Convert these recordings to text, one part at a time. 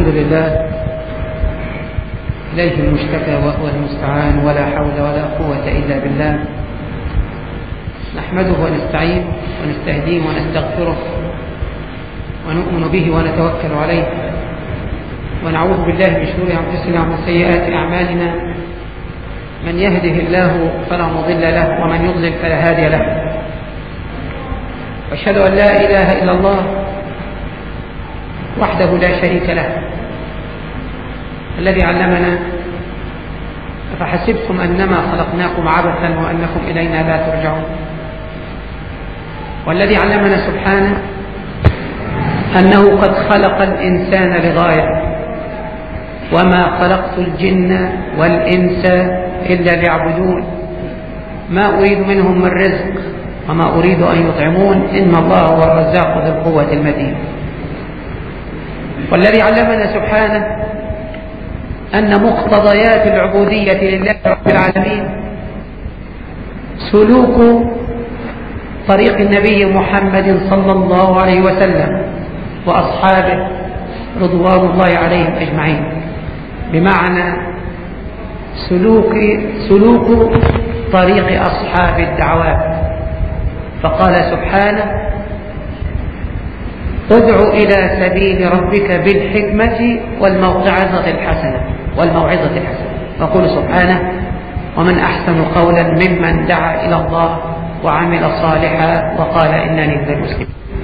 لله، إليه المشتكى وهو المستعان، ولا حول ولا قوة إلا بالله. نحمده ونستعينه ونستهديه ونستغفره ونؤمن به ونتوكل عليه، ونعوذ بالله من شرور أنفسنا ومن سيئات أعمالنا. من يهده الله فلا مضل له، ومن يضلل فلا هادي له. وأشهد أن لا إله إلا الله وحده لا شريك له، الذي علمنا. أفحسبتم أنما خلقناكم عبثا وأنكم إلينا لا ترجعون. والذي علمنا سبحانه أنه قد خلق الإنسان لغاية، وما خلقت الجن والإنس إلا ليعبدون، ما أريد منهم من رزق وما أريد أن يطعمون، إن الله هو الرزاق ذو القوة المتين. والذي علمنا سبحانه أن مقتضيات العبودية لله رب العالمين سلوك طريق النبي محمد صلى الله عليه وسلم وأصحابه رضوان الله عليهم أجمعين، بمعنى سلوك طريق أصحاب الدعوات. فقال سبحانه: ادع إلى سبيل ربك بالحكمة والموعظة الحسنة. ويقول سبحانه: ومن أحسن قولا ممن دعا إلى الله وعمل صالحا وقال إنني من المسلمين.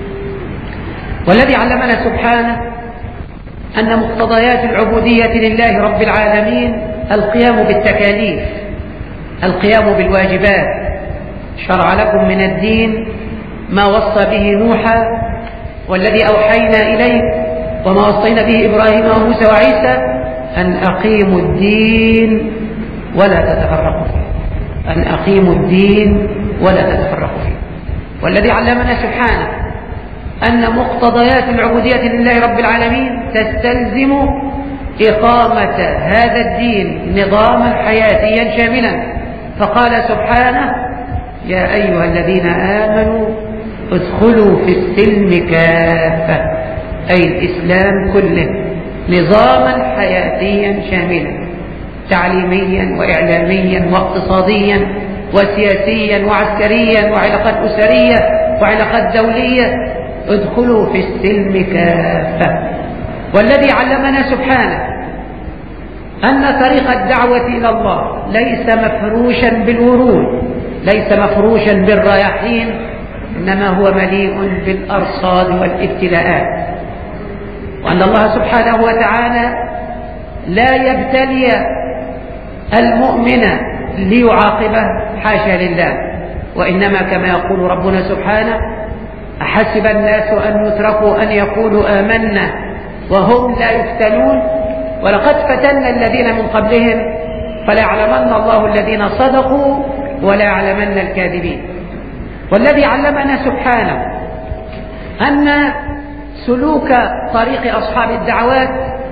والذي علمنا سبحانه أن مقتضيات العبودية لله رب العالمين القيام بالتكاليف، القيام بالواجبات. شرع لكم من الدين ما وصى به نوحا والذي أوحينا إليه وما وصينا به إبراهيم وموسى وعيسى أن أقيموا الدين ولا تتفرقوا فيه، أن أقيموا الدين ولا تتفرقوا فيه. والذي علمنا سبحانه أن مقتضيات العبودية لله رب العالمين تستلزم إقامة هذا الدين نظاما حياتيا شاملا. فقال سبحانه: يا أيها الذين آمنوا ادخلوا في السلم كافة، أي الإسلام كله، نظاما حياتيا شاملا، تعليميا وإعلاميا واقتصاديا وسياسيا وعسكريا وعلاقات أسرية وعلاقات دولية. ادخلوا في السلم كافة. والذي علمنا سبحانه أن طريق الدعوة إلى الله ليس مفروشا بالورود، ليس مفروشا بالرياحين، إنما هو مليء بالأرصاد والابتلاءات. وأن الله سبحانه وتعالى لا يبتلي المؤمن ليعاقبه، حاشا لله، وإنما كما يقول ربنا سبحانه: أحسب الناس أن يتركوا أن يقولوا آمنا وهم لا يفتنون ولقد فتنا الذين من قبلهم فليعلمن الله الذين صدقوا وليعلمن الكاذبين. والذي علمنا سبحانه أن سلوك طريق أصحاب الدعوات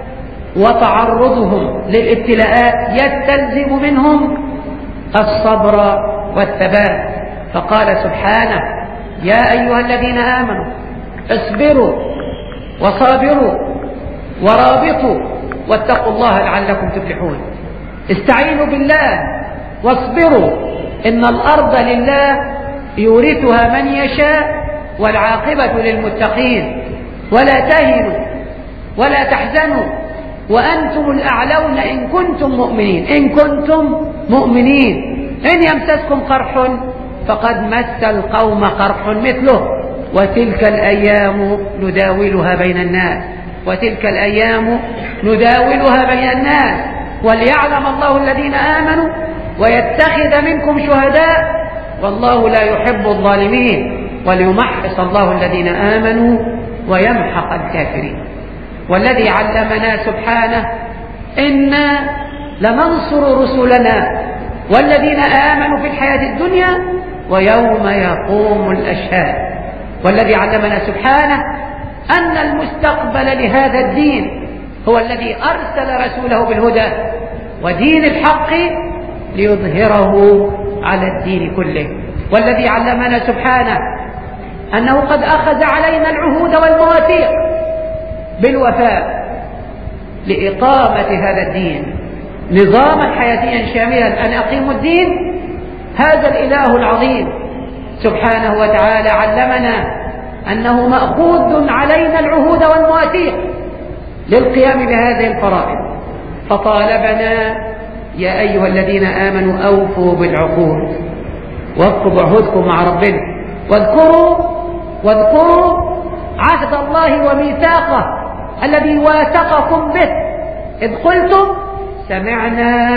وتعرضهم للابتلاءات يستلزم منهم الصبر والثبات. فقال سبحانه: يا أيها الذين آمنوا اصبروا وصابروا ورابطوا واتقوا الله لعلكم تفلحون. استعينوا بالله واصبروا، إن الأرض لله يورثها من يشاء والعاقبة للمتقين. ولا تهنوا ولا تحزنوا وأنتم الأعلون إن كنتم مؤمنين. إن كنتم مؤمنين. إن يمسسكم قرح فقد مس القوم قرح مثله، وتلك الأيام نداولها بين الناس، وتلك الأيام نداولها بين الناس وليعلم الله الذين آمنوا ويتخذ منكم شهداء والله لا يحب الظالمين وليمحص الله الذين آمنوا ويمحق الكافرين. والذي علمنا سبحانه: إنا لننصر رسلنا والذين آمنوا في الحياة الدنيا ويوم يقوم الأشهاد. والذي علمنا سبحانه أن المستقبل لهذا الدين هو الذي أرسل رسوله بالهدى ودين الحق ليظهره على الدين كله. والذي علمنا سبحانه أنه قد أخذ علينا العهود والمواثيق بالوفاء لإقامة هذا الدين نظاما حياتيا شاملا، أن أقيموا الدين. هذا الإله العظيم سبحانه وتعالى علمنا أنه مأخوذ علينا العهود والمواثيق للقيام بهذه الفرائض، فطالبنا: يا أيها الذين آمنوا أوفوا بالعقود وفوا بعهودكم مع ربنا واذكروا عهد الله وميثاقه الذي واثقكم به إذ قلتم سمعنا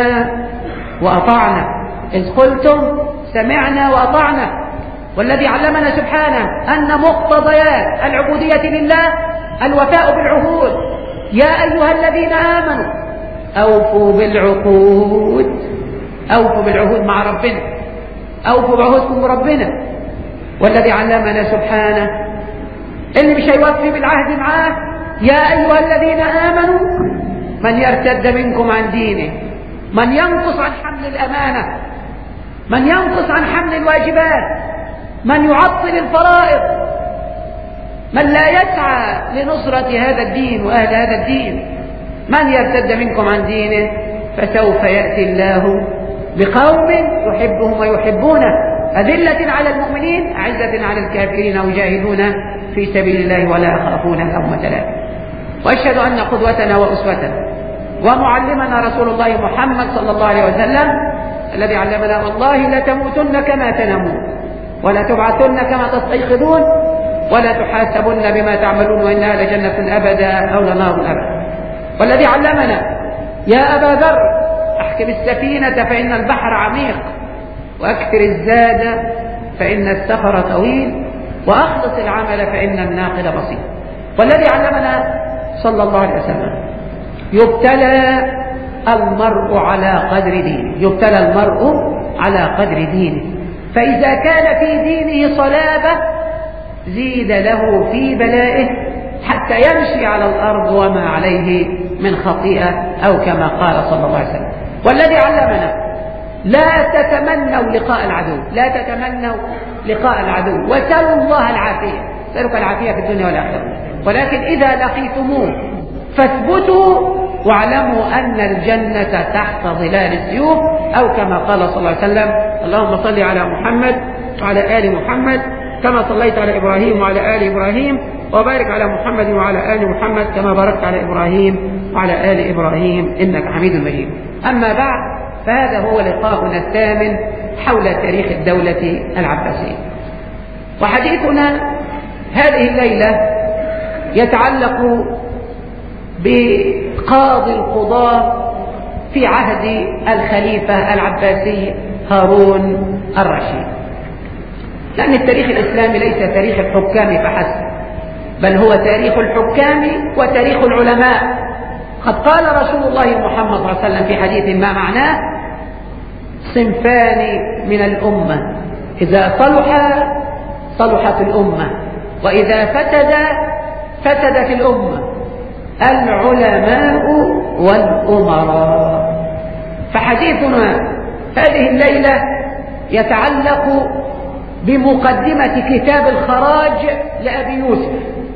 وأطعنا. إذ قلتم سمعنا وأطعنا. والذي علمنا سبحانه أن مقتضيات العبودية لله الوفاء بالعهود. يا أيها الذين آمنوا أوفوا بالعقود، أوفوا بالعهود مع ربنا، أوفوا بعهودكم بربنا. والذي علمنا سبحانه اللي مش هيوفي بالعهد معاه: يا أيها الذين آمنوا من يرتد منكم عن دينه، من ينقص عن حمل الأمانة، من ينقص عن حمل الواجبات، من يعطل الفرائض، من لا يسعى لنصرة هذا الدين وأهل هذا الدين، من يرتد منكم عن دينه فسوف يأتي الله بقوم يحبهم ويحبونه أذلة على المؤمنين أعزة على الكافرين يجاهدون في سبيل الله ولا يخافون لومة لائم. وأشهد أن قدوتنا وأسوتنا ومعلمنا رسول الله محمد صلى الله عليه وسلم الذي علمنا: والله لتموتن كما تنامون ولا تبعثن كما تستيقظون ولا تحاسبن بما تعملون وإنها لجنة أبدا أو لنار أبدا. والذي علمنا: يا أبا ذر أحكم السفينة فإن البحر عميق وأكثر الزاد فإن السفر طويل وأخلص العمل فإن الناقد بسيط. والذي علمنا صلى الله عليه وسلم: يبتلى المرء على قدر دينه، يبتلى المرء على قدر دينه، فإذا كان في دينه صلابة زيد له في بلائه حتى يمشي على الأرض وما عليه من خطيئة أو كما قال صلى الله عليه وسلم. والذي علمنا: لا تتمنوا لقاء العدو، لا تتمنوا لقاء العدو وسلوا الله العافية، سألك العافية في الدنيا والآخرة، ولكن إذا لقيتموه فاثبتوا واعلموا أن الجنة تحت ظلال السيوف، أو كما قال صلى الله عليه وسلم: اللهم صل على محمد وعلى آل محمد كما صليت على إبراهيم وعلى آل إبراهيم وبارك على محمد وعلى آل محمد كما باركت على إبراهيم وعلى آل إبراهيم إنك حميد مجيد. أما بعد، فهذا هو لقاؤنا الثامن حول تاريخ الدولة العباسية، وحديثنا هذه الليلة يتعلق بقاضي القضاة في عهد الخليفة العباسي هارون الرشيد، لأن التاريخ الإسلامي ليس تاريخ الحكام فحسب، بل هو تاريخ الحكام وتاريخ العلماء. قد قال رسول الله محمد صلى الله عليه وسلم في حديث ما معناه: صنفان من الأمة إذا صلحا صلحت الأمة وإذا فسدت الأمة: العلماء والأمراء. فحديثنا هذه الليلة يتعلق بمقدمة كتاب الخراج لأبي يوسف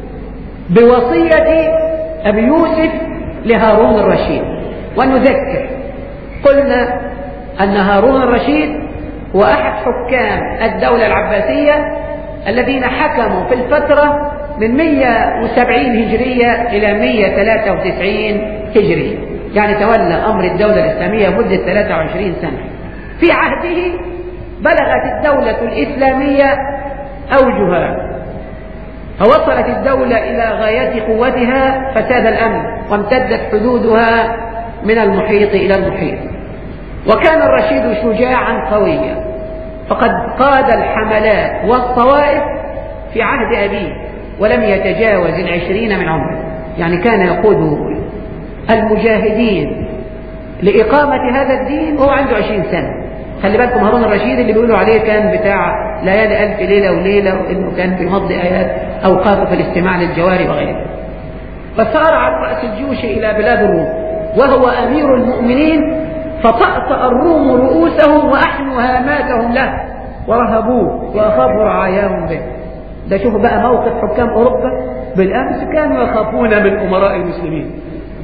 بوصية أبي يوسف لهارون الرشيد. ونذكر قلنا أن هارون الرشيد هو أحد حكام الدولة العباسية الذين حكموا في الفترة من 170 هجرية إلى 193 هجرية، يعني تولى أمر الدولة الإسلامية مدة 23 سنة. في عهده بلغت الدولة الإسلامية أوجها، فوصلت الدولة إلى غاية قوتها فساد الأمن، وامتدت حدودها من المحيط إلى المحيط. وكان الرشيد شجاعا قويا، فقد قاد الحملات والطوائف في عهد أبيه ولم يتجاوز 20 من عمره، يعني كان يقود المجاهدين لإقامة هذا الدين وهو عنده 20 سنة. خلي بالكم، هارون الرشيد اللي بيقولوا عليه كان بتاع ليالي 1000 ليلة وليلة، وإنه كان بيمضي آيات أوقاته في الاستماع للجواري وغيره. فسار عن رأس الجيوش إلى بلاد الروم وهو أمير المؤمنين، فطأطأ الروم رؤوسهم وأحنوا هاماتهم له ورهبوه وأخافوا رعاياهم به. ده شوفوا بقى موقف حكام أوروبا بالأمس، كانوا يخافون من أمراء المسلمين،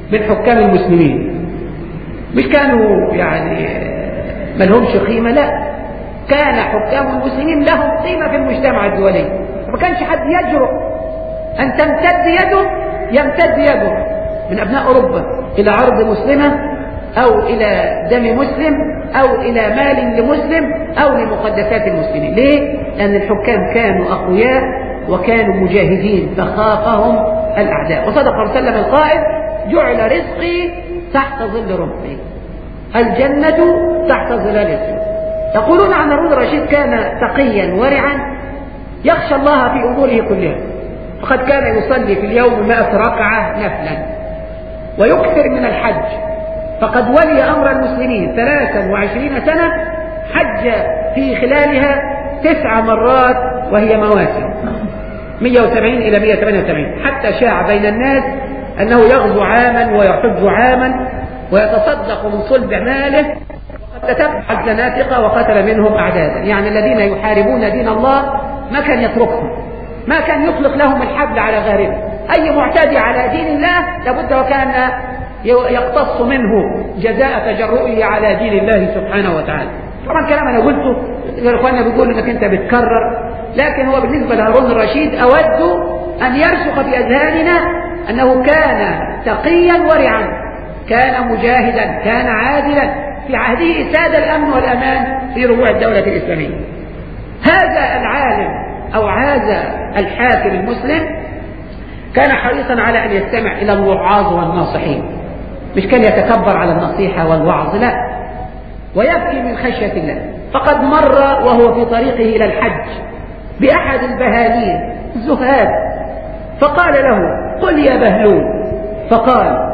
من حكام المسلمين. مش كانوا يعني ما لهمش قيمة، لا، كان حكام المسلمين لهم قيمة في المجتمع الدولي، ما كانش حد يجرؤ أن تمتد يده يمتد يده من أبناء أوروبا إلى عرض مسلمة أو إلى دم مسلم أو إلى مال لمسلم أو لمقدسات المسلمين. ليه؟ لأن الحكام كانوا أقوياء وكانوا مجاهدين فخافهم الأعداء. وصدق رسول الله صلى الله عليه وسلم القائل: جعل رزقي تحت ظل رمحي، الجنة تحت ظلال السيف. يقولون عن هارون الرشيد كان تقيا ورعا يخشى الله في أموره كلها، فقد كان يصلي في اليوم 100 ركعة نفلا ويكثر من الحج، فقد ولي أمر المسلمين 23 سنة، حج في خلالها 9 مرات وهي مواسم 170 إلى 178، حتى شاع بين الناس أنه يغزو عاما ويحج عاما ويتصدق من صلب ماله، وقد تتبع الزناتقة وقتل منهم أعدادا. يعني الذين يحاربون دين الله ما كان يتركهم، ما كان يطلق لهم الحبل على غاربه. أي معتدي على دين الله لابد وكان يقتص منه جزاء تجرؤه على دين الله سبحانه وتعالى. طبعا كلام أنا قلته الإخوان بيقولوا أنك أنت بتكرر، لكن هو بالنسبة لهارون الرشيد أود أن يرسخ في أذهاننا أنه كان تقيا ورعا، كان مجاهدا، كان عادلا، في عهده ساد الأمن والأمان في ربوع الدولة الإسلامية. هذا العالم أو هذا الحاكم المسلم كان حريصا على أن يستمع إلى الوعاظ والناصحين، مش كان يتكبر على النصيحة والوعظ، لا، ويبكي من خشية الله. فقد مر وهو في طريقه إلى الحج بأحد البهالين الزهاد، فقال له: قل يا بهلول. فقال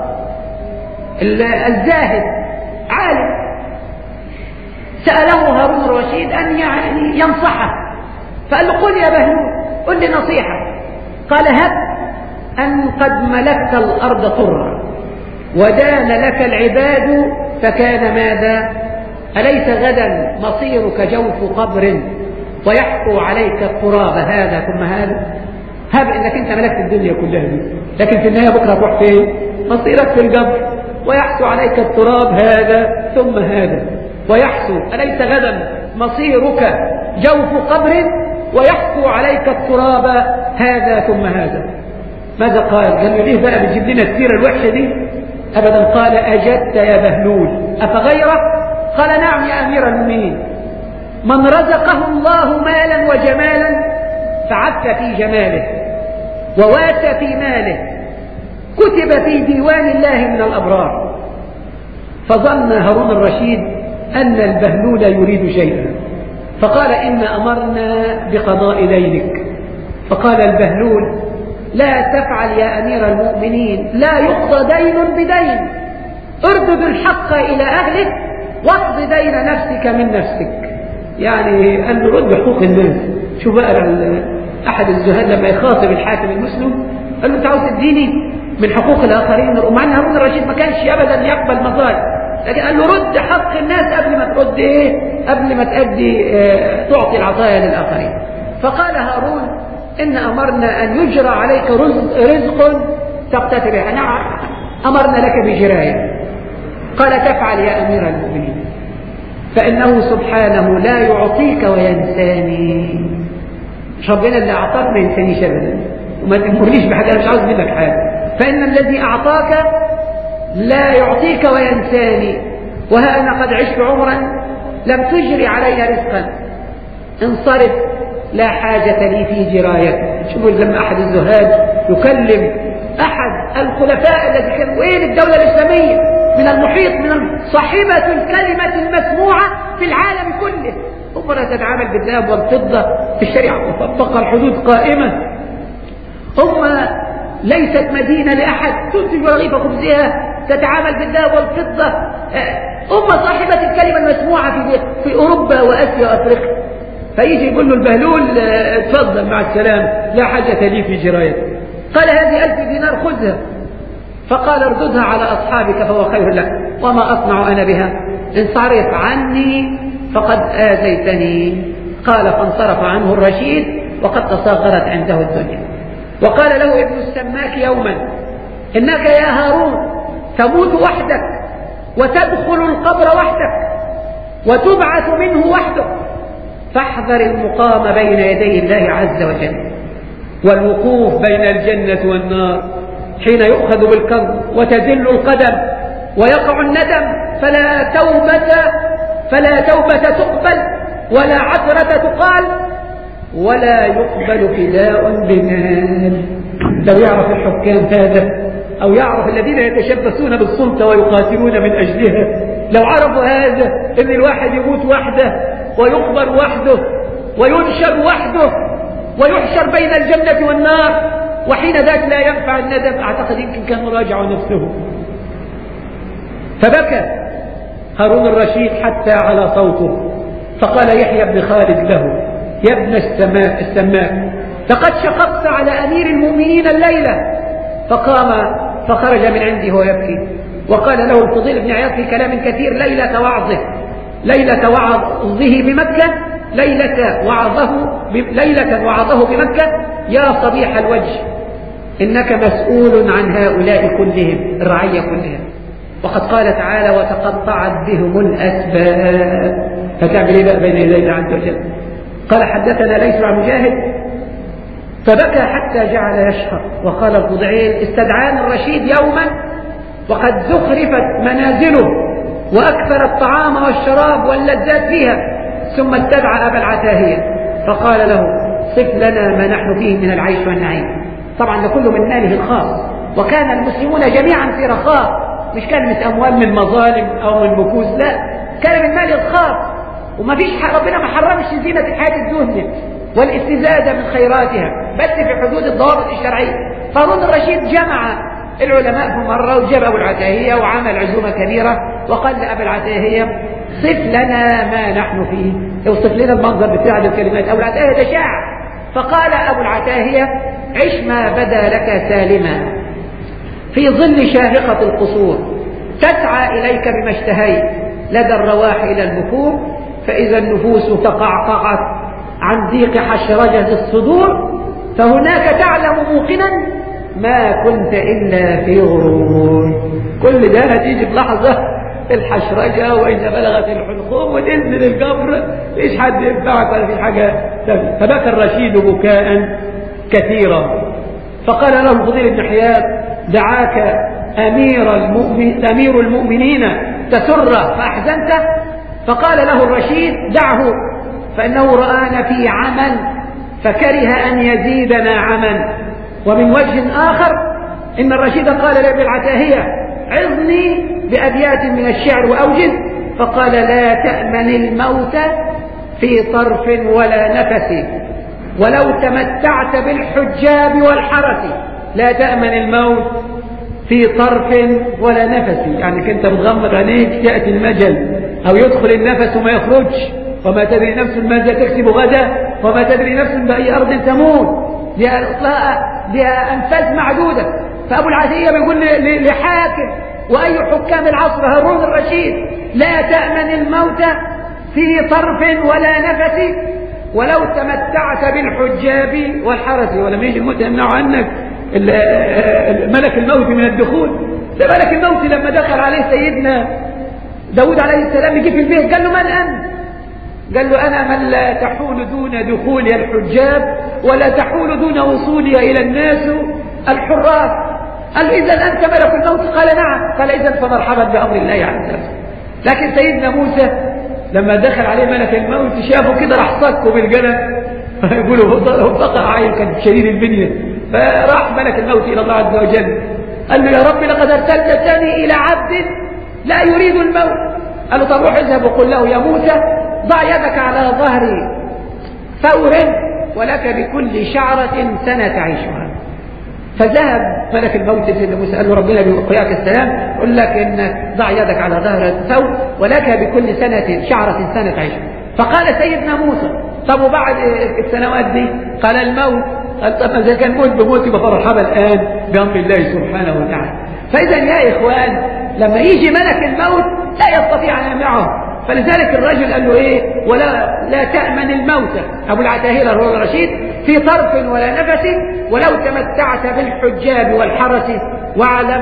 الزاهد عالم سأله هارون الرشيد أن يعني ينصحه، فقال له: قل يا بهلول، قل لي نصيحة. قال: هب أن قد ملكت الأرض طرا ودان لك العباد فكان ماذا؟ أليس غدا مصيرك جوف قبر ويحكو عليك التراب هذا ثم هذا؟ هب انك انت ملكت الدنيا كلها دي، لكن في النهاية بكرة تروح فين؟ مصيرك في القبر، ويحكو عليك التراب هذا ثم هذا ويحكو. أليس غدا مصيرك جوف قبر ويحكو عليك التراب هذا ثم هذا؟ ماذا قال؟ قال له: ليه بقى بتجيب لنا السيرة الوحشة دي؟ أبدا. قال: أجدت يا بهلول أفغيره؟ قال: نعم يا أمير المؤمنين. من رزقه الله مالا وجمالا فعف في جماله ووات في ماله، كتب في ديوان الله من الأبرار. فظن هارون الرشيد أن البهلول يريد شيئا، فقال: إن أمرنا بقضاء دينك. فقال البهلول: لا تفعل يا أمير المؤمنين، لا يقضى دين بدين، اردد الحق إلى أهله واقض دين نفسك من نفسك. يعني قال له: رد حقوق الناس. شوف بقى أحد الزهاد لما يخاطب الحاكم المسلم قال له: أنت عاوز تديني من حقوق الآخرين؟ ومع أن هارون الرشيد ما كانش أبدا يقبل مظالم، لكن قال له: رد حق الناس قبل ما ترد إيه؟ قبل ما تأدي تعطي العطايا للآخرين. فقال هارون: إن أمرنا أن يجرى عليك رزق تقتات به، أمرنا لك بجراية. قال: تفعل يا أمير المؤمنين، فإنه سبحانه لا يعطيك وينساني. مش ربنا اللي أعطاك ما ينسانيش أبدا، وما تأمرنيش بحاجة أنا مش عاوز منك حاجة. فإن الذي أعطاك لا يعطيك وينساني، وها أنا قد عشت عمرا لم تجري علي رزقا، انصرف لا حاجة لي في جرايتك. شوفوا لما أحد الزهاد يكلم أحد الخلفاء الذي كان وين الدولة الإسلامية من المحيط من صاحبة الكلمة المسموعة في العالم كله، أمرا تتعامل بالذهب والفضة في الشريعة وتطبق الحدود قائمة، هم ليست مدينة لأحد تنتج رغيف خبزها تتعامل بالذهب والفضة، هم صاحبة الكلمة المسموعة في أوروبا وآسيا وأفريقيا. فيجي يقول له البهلول: اتفضل مع السلام، لا حاجة لي في جرايتك. قال: هذه 1000 دينار خذها. فقال: ارددها على أصحابك فهو خير لك، وما أصنع أنا بها؟ انصرف عني فقد آذيتني. قال: فانصرف عنه الرشيد وقد تصاغرت عنده الدنيا. وقال له ابن السماك يوما: إنك يا هارون تموت وحدك وتدخل القبر وحدك وتبعث منه وحدك، فاحذر المقام بين يدي الله عز وجل والوقوف بين الجنة والنار حين يؤخذ بالكرب وتزل القدم ويقع الندم، فلا توبة تقبل ولا عثرة تقال ولا يقبل فداء بمال. لو يعرف الحكام هذا أو يعرف الذين يتشبثون بالسلطة ويقاتلون من أجلها، لو عرفوا هذا إن الواحد يموت وحده ويقبر وحده وينشر وحده ويحشر بين الجنة والنار، وحين ذاك لا ينفع الندم، أعتقد يمكن كان راجع نفسه. فبكى هارون الرشيد حتى على صوته، فقال يحيى بن خالد له: يا ابن السماك، لقد شققت على أمير المؤمنين الليلة. فقام فخرج من عنده ويبكي، وقال له الفضيل بن عياض في كلام كثير ليلة وعظه بمكة، ليلة وعظه بمكة: يا صبيح الوجه، إنك مسؤول عن هؤلاء كلهم، الرعية كلهم، وقد قال تعالى: وتقطعت بهم الأسباب. فتعمل إيه بقى بين يدي الله عز وجل؟ قال: حدثنا ليس عن مجاهد. فبكى حتى جعل يشهق. وقال الفضيل: استدعاني الرشيد يوما وقد زخرفت منازله وأكثر الطعام والشراب واللذات فيها، ثم استدعى أبا العتاهية فقال له: صف لنا ما نحن فيه من العيش والنعيم. طبعا لكل من ماله الخاص، وكان المسلمون جميعا في رخاء، مش كلمة أموال من مظالم أو من مكوس، لا، كان من ماله الخاص، وما فيش ربنا ما حرمش زينة الحياة الدنيا والاستزادة من خيراتها، بس في حدود الضوابط الشرعية. هارون الرشيد جمع العلماء في مرة وجاب أبو العتاهية وعمل عزومة كبيرة، وقال لأبو العتاهية: صف لنا ما نحن فيه، اوصف لنا المنظر بتاع الكلمات. أبو العتاهية ده شاعر، فقال أبو العتاهية: عش ما بدا لك سالما في ظل شاهقة القصور، تسعى إليك بما اشتهيت لدى الرواح إلى البكور، فإذا النفوس تقعقعت عن ضيق حشرجة الصدور، فهناك تعلم موقنا ما كنت إلا في غرور. كل ده هتيجي بلحظة الحشرجة وإذا بلغت الحلقوم وتنزل القبر، ليش حد ينفعك ولا في حاجة. فبكى الرشيد بكاء كثيرا، فقال له الفضيل بن حياد: دعاك أمير المؤمنين تسره فأحزنته. فقال له الرشيد: دعه، فإنه رآنا في عمل فكره أن يزيدنا عمل. ومن وجه آخر إن الرشيد قال لابن العتاهية: عظني بأبيات من الشعر وأوجز. فقال: لا تأمن الموت في طرف ولا نفس ولو تمتعت بالحجاب والحرس. لا تأمن الموت في طرف ولا نفس، يعني كنت بتغمض عينيك يأتي المجل أو يدخل النفس وما يخرجش، وما تدري نفس ماذا تكسب غدا، وما تدري نفس بأي أرض تموت، لها أنفاس معدودة. فأبو العتاهية بيقول لحاكم وأي حكام العصر هارون الرشيد: لا تأمن الموت في طرف ولا نفس ولو تمتعت بالحجاب والحرس. ولم يجي الموت يمنع عنك ملك الموت من الدخول. ده ملك الموت لما دخل عليه سيدنا داود عليه السلام يجي في البيت، قال له: من أنت؟ قال له: أنا من لا تحول دون دخولي الحجاب ولا تحول دون وصولي إلى الناس الحراس. قال له: إذا أنت ملك الموت؟ قال: نعم. قال: إذا فمرحبا بأمر الله عز وجل. لكن سيدنا موسى لما دخل عليه ملك الموت شافه كده راح صكه بالقلم، يقولوا بقى عين كان شديد البنية، فراح ملك الموت إلى الله عز وجل قال له: يا رب لقد أرسلتني إلى عبد لا يريد الموت. قال له: طب روح اذهب وقل له يا موسى ضع يدك على ظهر ثور ولك بكل شعرة سنة تعيشها. فذهب ملك الموت سيدنا موسى قال له: ربنا بيقياك السلام يقول لك إنك ضع يدك على ظهر ثور ولك بكل شعرة سنة تعيشها. فقال سيدنا موسى: طب وبعد السنوات دي؟ قال: الموت. قال: طب إذا كان موت بموت يبقى مرحبا الآن بأمر الله سبحانه وتعالى. فإذا يا إخوان لما يجي ملك الموت لا يستطيع أن يمنعه. فلذلك الرجل قال له إيه؟ لا تأمن الموت أبو العتاهية هارون الرشيد في طرف ولا نفس ولو تمتعت بالحجاب والحرس، واعلم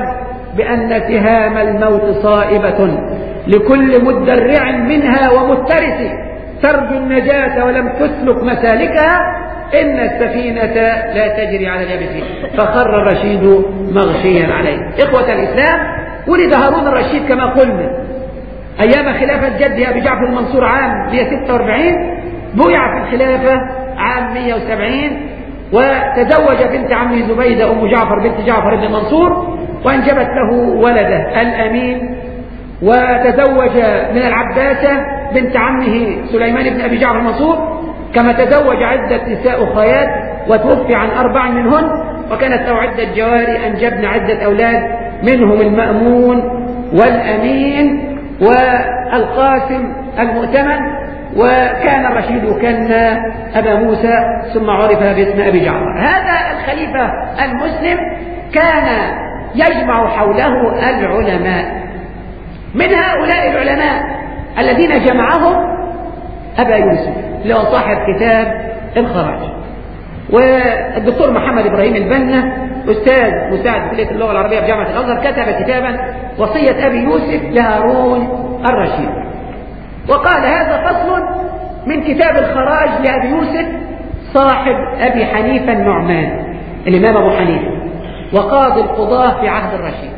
بأن سهام الموت صائبة لكل مدرع منها ومفترس ترجو النجاة ولم تسلك مسالكها إن السفينة لا تجري على اليابس فخر الرشيد مغشيا عليه. إخوة الإسلام، ولد هارون الرشيد كما قلنا أيام خلافة جده أبي جعفر المنصور عام 146، بويع في الخلافة عام 170، وتزوج بنت عمه زبيدة أم جعفر بنت جعفر بن منصور، وأنجبت له ولده الأمين، وتزوج من العباسة بنت عمه سليمان بن أبي جعفر المنصور، كما تزوج عدة نساء أخريات وتوفي عن 4 منهن، وكانت له عدة جواري أنجبن عدة أولاد منهم المأمون والأمين والقاسم المؤتمن. وكان الرشيد كان أبا موسى ثم عرف باسم أبي جعفر. هذا الخليفة المسلم كان يجمع حوله العلماء. من هؤلاء العلماء الذين جمعهم أبا يوسف اللي هو صاحب كتاب الخراج، والدكتور محمد إبراهيم البنا أستاذ مساعد كلية اللغة العربية بجامعة الأزهر كتب كتابا وصية أبي يوسف لهارون الرشيد، وقال هذا فصل من كتاب الخراج لأبي يوسف صاحب أبي حنيفة النعمان الإمام أبو حنيفة وقاضي القضاة في عهد الرشيد.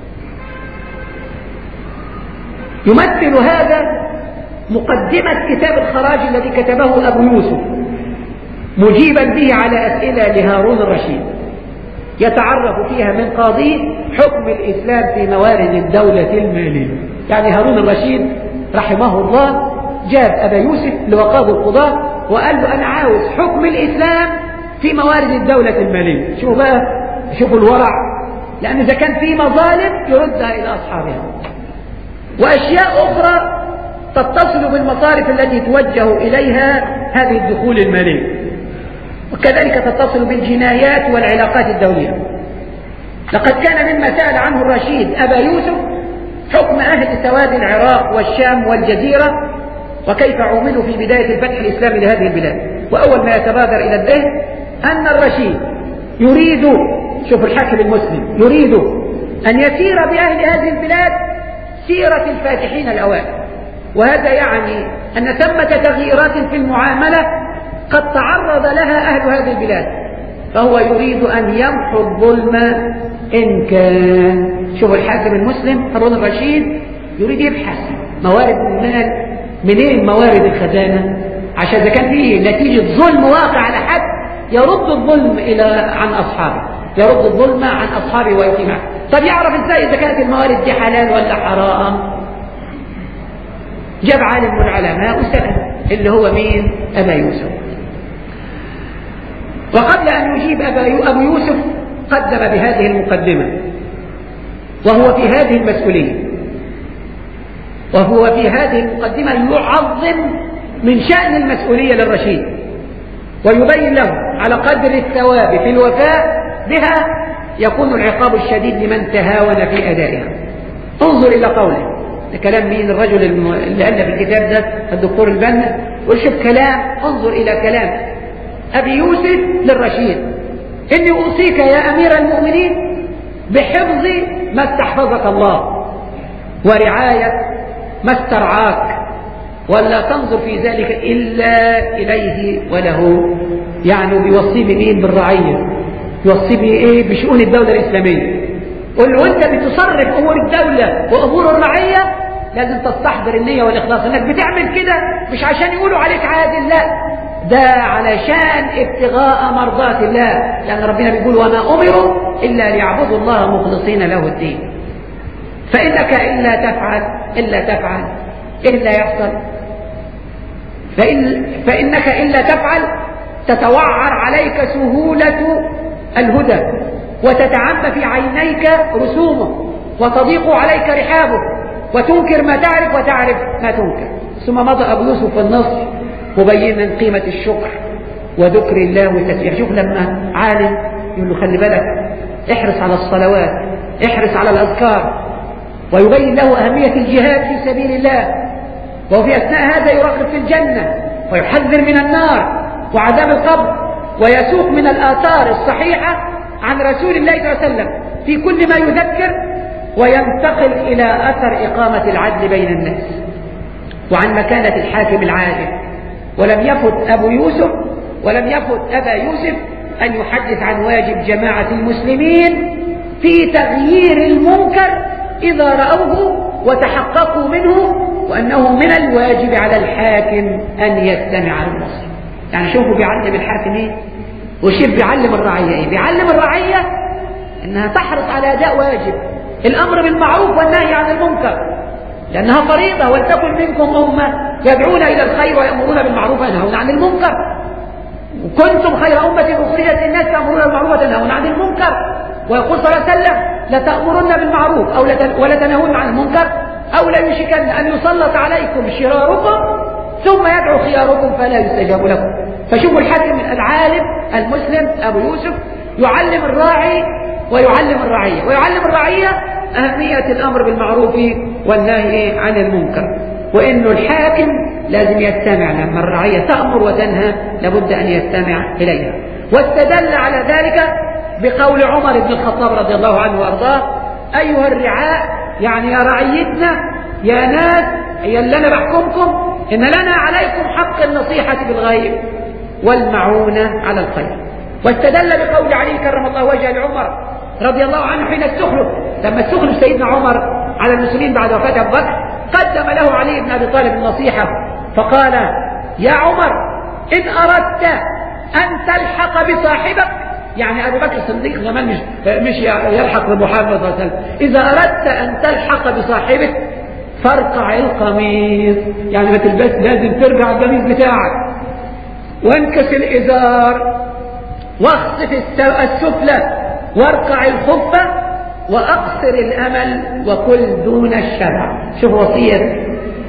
يمثل هذا مقدمة كتاب الخراج الذي كتبه أبو يوسف مجيبا به على أسئلة لهارون الرشيد يتعرف فيها من قاضيه حكم الإسلام في موارد الدولة المالية. يعني هارون الرشيد رحمه الله جاب أبا يوسف اللي هو قاضي القضاة وقال له أنا عاوز حكم الإسلام في موارد الدولة المالية. شوفوا بقى، شوفوا الورع، لأن إذا كان في مظالم يردها إلى أصحابها، وأشياء أخرى تتصل بالمصارف التي توجه إليها هذه الدخول المالية، وكذلك تتصل بالجنايات والعلاقات الدولية. لقد كان مما سأل عنه الرشيد أبا يوسف حكم أهل سواد العراق والشام والجزيرة وكيف عوملوا في بداية الفتح الإسلامي لهذه البلاد. وأول ما يتبادر إلى الذهن أن الرشيد يريد، شوف الحاكم المسلم، يريد أن يسير بأهل هذه البلاد سيرة الفاتحين الأوائل، وهذا يعني أن ثمة تغييرات في المعاملة قد تعرض لها أهل هذه البلاد، فهو يريد أن يمحو الظلم إن كان. شوف الحاكم المسلم هارون الرشيد يريد يبحث موارد المال منين، موارد الخزانة، عشان إذا كان فيه نتيجة ظلم واقع على حد يرد الظلم عن أصحابه، يرد الظلم عن أصحابه ويقيمه. طب يعرف إزاي إذا كانت الموارد دي حلال ولا حرام؟ جاب عالم من العلماء وسأل اللي هو مين؟ أبا يوسف. وقبل أن يجيب أبو يوسف قدم بهذه المقدمة، وهو في هذه المسؤولية، وهو في هذه المقدمة يعظم من شأن المسؤولية للرشيد ويبين له على قدر الثواب في الوفاء بها يكون العقاب الشديد لمن تهاون في أدائها. انظر إلى قوله، ده كلام مين؟ الرجل اللي ألف الكتاب ده الدكتور البنا. وشوف كلام، انظر إلى كلام أبي يوسف للرشيد: إني أوصيك يا أمير المؤمنين بحفظ ما استحفظك الله ورعاية ما استرعاك، ولا تنظر في ذلك إلا إليه وله. يعني بيوصي بمين؟ بالرعية. يوصي بإيه؟ بشؤون الدولة الإسلامية. قل له أنت بتصرف أمور الدولة وأمور الرعية لازم تستحضر النية والإخلاص، إنك بتعمل كده مش عشان يقولوا عليك عادل، لا، ده علشان ابتغاء مرضات الله، لأن ربنا بيقول وما أمروا إلا ليعبدوا الله مخلصين له الدين. فإنك إلا تفعل إيه اللي يحصل؟ فإنك إلا تفعل تتوعر عليك سهولة الهدى وتتعمى في عينيك رسومه وتضيق عليك رحابه وتنكر ما تعرف وتعرف ما تنكر. ثم مضى أبو يوسف في النص مبينا قيمة الشكر وذكر الله والتسبيح. شوف لما عالم يقول له خلي بالك، احرص على الصلوات، احرص على الأذكار، ويبين له أهمية الجهاد في سبيل الله، وفي أثناء هذا يرغب في الجنة ويحذر من النار وعذاب القبر، ويسوق من الآثار الصحيحة عن رسول الله صلى الله عليه وسلم في كل ما يذكر وينتقل إلى أثر إقامة العدل بين الناس وعن مكانة الحاكم العادل. ولم يفت أبو يوسف ولم يفت أبا يوسف أن يحدث عن واجب جماعة المسلمين في تغيير المنكر إذا رأوه وتحققوا منه، وأنه من الواجب على الحاكم أن يستمع للنصر. يعني شوفوا بيعلم الحاكم إيه، وشوف بيعلم الرعية إيه. بيعلم الرعية أنها تحرص على أداء واجب الأمر بالمعروف والنهي عن المنكر، لأنها فريضة. ولتكن منكم أمة يدعون إلى الخير ويأمرون بالمعروف وينهون عن المنكر، وكنتم خير أمة أخرجت للناس تأمرون بالمعروف وتنهون عن المنكر. ويقول صلى الله عليه وسلم: لتأمرن بالمعروف ولا تنهون عن المنكر أو لا يشكن أن يسلط عليكم شراركم ثم يدعو خياركم فلا يستجاب لكم. فشوفوا الحاكم العالم المسلم أبو يوسف يعلم الراعي ويعلم الرعية، ويعلم الرعية أهمية الأمر بالمعروف والنهي عن المنكر، وإنه الحاكم لازم يستمع لما الرعية تأمر وتنهى، لابد أن يستمع إليها. واستدل على ذلك بقول عمر بن الخطاب رضي الله عنه وأرضاه: أيها الرعاء، يعني يا رعيتنا يا ناس، هي اللي أنا بحكمكم، إن لنا عليكم حق النصيحة بالغيب والمعونة على الخير. واستدل بقول علي كرم الله وجهه لعمر رضي الله عنه حين استخلف، لما استخلف سيدنا عمر على المسلمين بعد وفاة أبو بكر، قدم له علي بن أبي طالب النصيحة فقال: يا عمر، إن أردت أن تلحق بصاحبك، يعني أبو بكر الصديق زمان مش يلحق بمحمد صلى الله عليه وسلم، إذا أردت أن تلحق بصاحبك فارقع القميص، يعني ما تلبس، لازم ترجع القميص بتاعك، وانكس الإزار، واخصف السفلى، وارقع الخفة، وأقصر الأمل، وكل دون الشبع. شوف وصية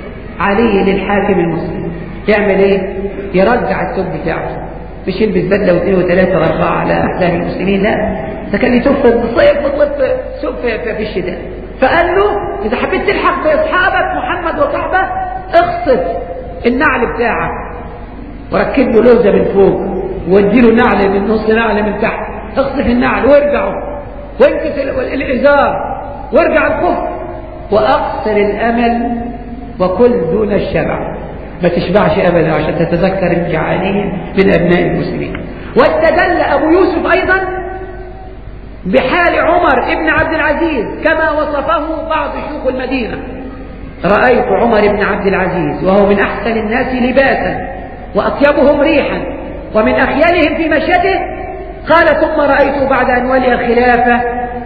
علي للحاكم المسلم، يعمل ايه؟ يرجع الثوب بتاعه، مش يلبس بدلة واثنين وثلاثة واربعة على أحلام المسلمين، لا، ده كان يتوفى الصيف وطلب سوق في الشتاء. فقال له: إذا حبيت تلحق بأصحابك محمد وصحبه، اخصف النعل بتاعك وركب له لوزة من فوق، واديله نعل من نص نعل من تحت، اخصف النعل وارجعه، وانكس الإزار، وارجع الكفر، وأقصر الأمل، وكل دون الشبع، ما تشبعش أبدا عشان تتذكر الجعانين من أبناء المسلمين. واستدل أبو يوسف أيضا بحال عمر بن عبد العزيز كما وصفه بعض شيوخ المدينة: رأيت عمر بن عبد العزيز وهو من أحسن الناس لباسا وأطيبهم ريحا ومن أخيلهم في مشيته، قال: ثم رأيته بعد أن ولي الخلافة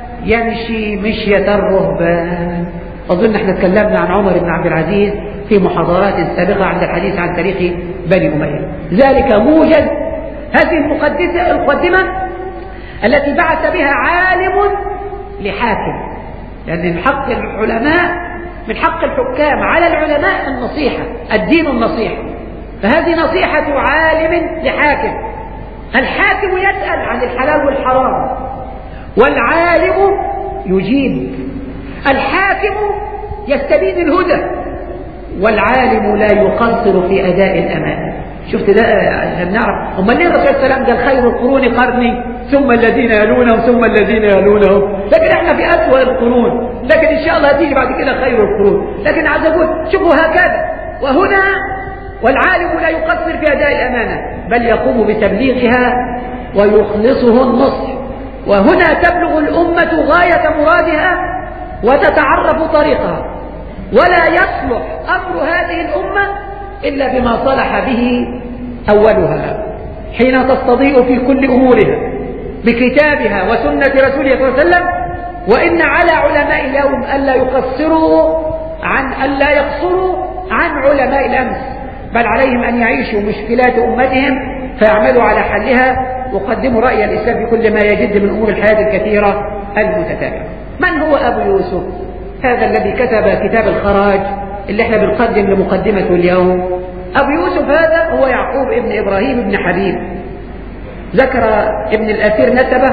يمشي مشية الرهبان. أظن احنا تكلمنا عن عمر بن عبد العزيز في محاضرات سابقة عند الحديث عن تاريخ بني أمية. ذلك موجز هذه المقدمة التي بعث بها عالم لحاكم، لأن من حق العلماء، من حق الحكام على العلماء النصيحة، الدين النصيحة، فهذه نصيحة عالم لحاكم. الحاكم يسأل عن الحلال والحرام، والعالم يجيب. الحاكم يستبين الهدى، والعالم لا يقصر في أداء الأمانة. شفت ده عشان نعرف. أما ليه الرسول صلى الله عليه وسلم قال: خير القرون قرني ثم الذين يلونهم ثم الذين يلونهم؟ لكن احنا في أسوأ القرون، لكن إن شاء الله هتيجي بعد كده خير القرون. لكن عايز أقول شوفوا هكذا. وهنا والعالم لا يقصر في أداء الأمانة، بل يقوم بتبليغها ويخلصه النصح. وهنا تبلغ الأمة غاية مرادها وتتعرف طريقها، ولا يصلح أمر هذه الأمة إلا بما صلح به أولها، حين تستضيء في كل أمورها بكتابها وسنة رسوله صلى الله عليه وسلم. وإن على علماء اليوم ألا يقصروا ألا يقصروا عن علماء الأمس، بل عليهم أن يعيشوا مشكلات أمتهم فيعملوا على حلها، وقدموا رأي الإسلام في كل ما يجد من أمور الحياة الكثيرة المتتابعة. من هو أبو يوسف؟ هذا الذي كتب كتاب الخراج اللي احنا بنقدم لمقدمته اليوم. أبو يوسف هذا هو يعقوب ابن إبراهيم ابن حبيب، ذكر ابن الأثير نسبه.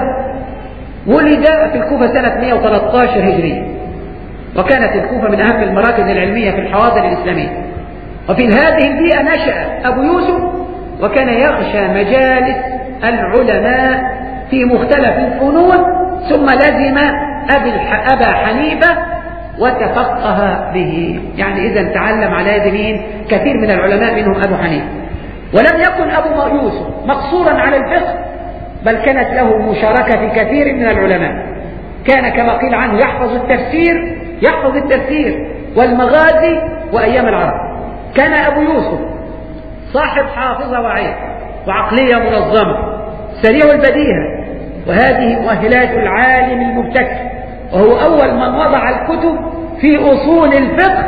ولد في الكوفة سنة 113 هجرية، وكانت الكوفة من أهم المراكز العلمية في الحواضر الإسلامية. وفي هذه البيئة نشأ أبو يوسف، وكان يغشى مجالس العلماء في مختلف الفنون، ثم لزم أبا حنيفة وتفقه به. يعني إذا تعلم على يد مين؟ كثير من العلماء منهم أبو حنيفة. ولم يكن أبو يوسف مقصورا على الفقه، بل كانت له مشاركة في كثير من العلماء. كان كما قيل عنه يحفظ التفسير والمغازي وأيام العرب. كان أبو يوسف صاحب حافظة واعية وعقلية منظمة، سريع البديهة، وهذه مؤهلات العالم المبتكر، وهو أول من وضع الكتب في أصول الفقه،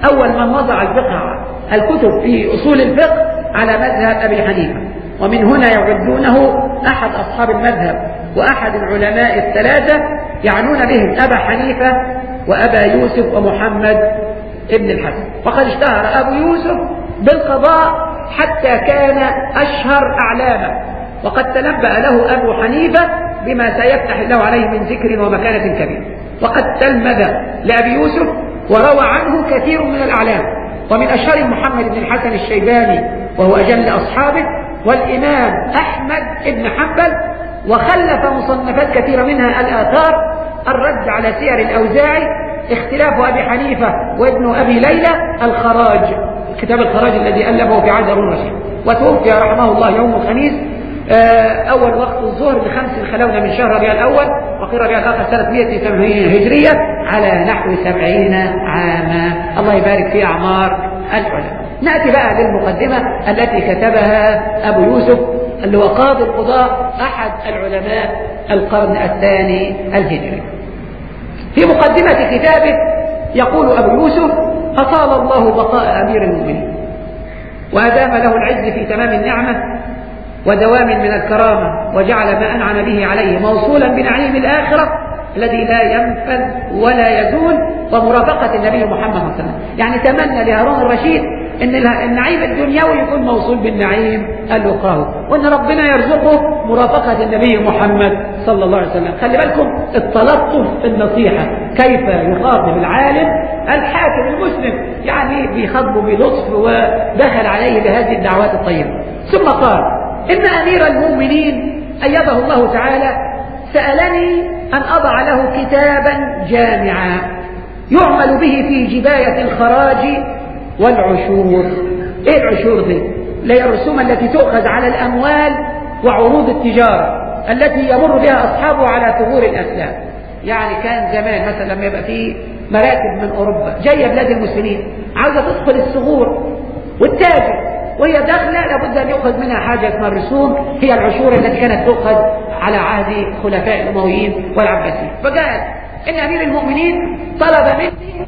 الكتب في أصول الفقه على مذهب أبي حنيفة. ومن هنا يعدونه أحد أصحاب المذهب وأحد العلماء الثلاثة، يعنون بهم أبا حنيفة وأبا يوسف ومحمد ابن الحسن. وقد اشتهر أبو يوسف بالقضاء حتى كان أشهر أعلامه، وقد تنبأ له أبو حنيفة بما سيفتح الله عليه من ذكر ومكانة كبيرة، وقد تلمذ لأبي يوسف وروى عنه كثير من الأعلام، ومن أشهر محمد بن الحسن الشيباني وهو أجل أصحابه، والإمام أحمد بن حنبل، وخلف مصنفات كثيرة منها الآثار، الرد على سير الأوزاعي، اختلاف أبي حنيفة وابن أبي ليلى، الخراج، كتاب الخراج الذي ألفه في عهد هارون الرشيد، وتوفي رحمه الله يوم الخميس أول وقت الظهر ب5 خلونا من شهر ربيع الأول، وقيل ربيع الآخر سنة 180 هجرية، على نحو 70 عاما. الله يبارك في أعمار العلماء. نأتي بقى للمقدمة التي كتبها أبو يوسف اللي هو قاضي القضاء، أحد العلماء القرن الثاني الهجري. في مقدمة كتابه يقول أبو يوسف: أطال الله بقاء أمير المؤمنين وأدام له العز في تمام النعمة ودوام من الكرامة، وجعل ما أنعم به عليه موصولا بنعيم الآخرة الذي لا ينفذ ولا يزول، ومرافقة النبي محمد صلى الله عليه وسلم. يعني تمنى لهارون الرشيد ان النعيم الدنيوي يكون موصول بالنعيم الأخروي، وان ربنا يرزقه مرافقة النبي محمد صلى الله عليه وسلم. خلي بالكم التلطف في النصيحة، كيف يخاطب العالم الحاكم المسلم، يعني بيخاطبه بلطف ودخل عليه بهذه الدعوات الطيبة. ثم قال: إن أمير المؤمنين أيده الله تعالى سألني أن أضع له كتابا جامعا يعمل به في جباية الخراج والعشور. إيه العشور دي؟ هي الرسوم التي تؤخذ على الأموال وعروض التجارة التي يمر بها أصحابه على ثغور الأسلام. يعني كان زمان مثلا لما يبقى فيه مراكب من أوروبا جاية بلاد المسلمين عاوزة تدخل الثغور والتاجر، وهي داخلة لابد أن يؤخذ منها حاجة اسمها الرسوم، هي العشور التي كانت تؤخذ على عهد خلفاء الأمويين والعباسيين. فقال: إن أمير المؤمنين طلب مني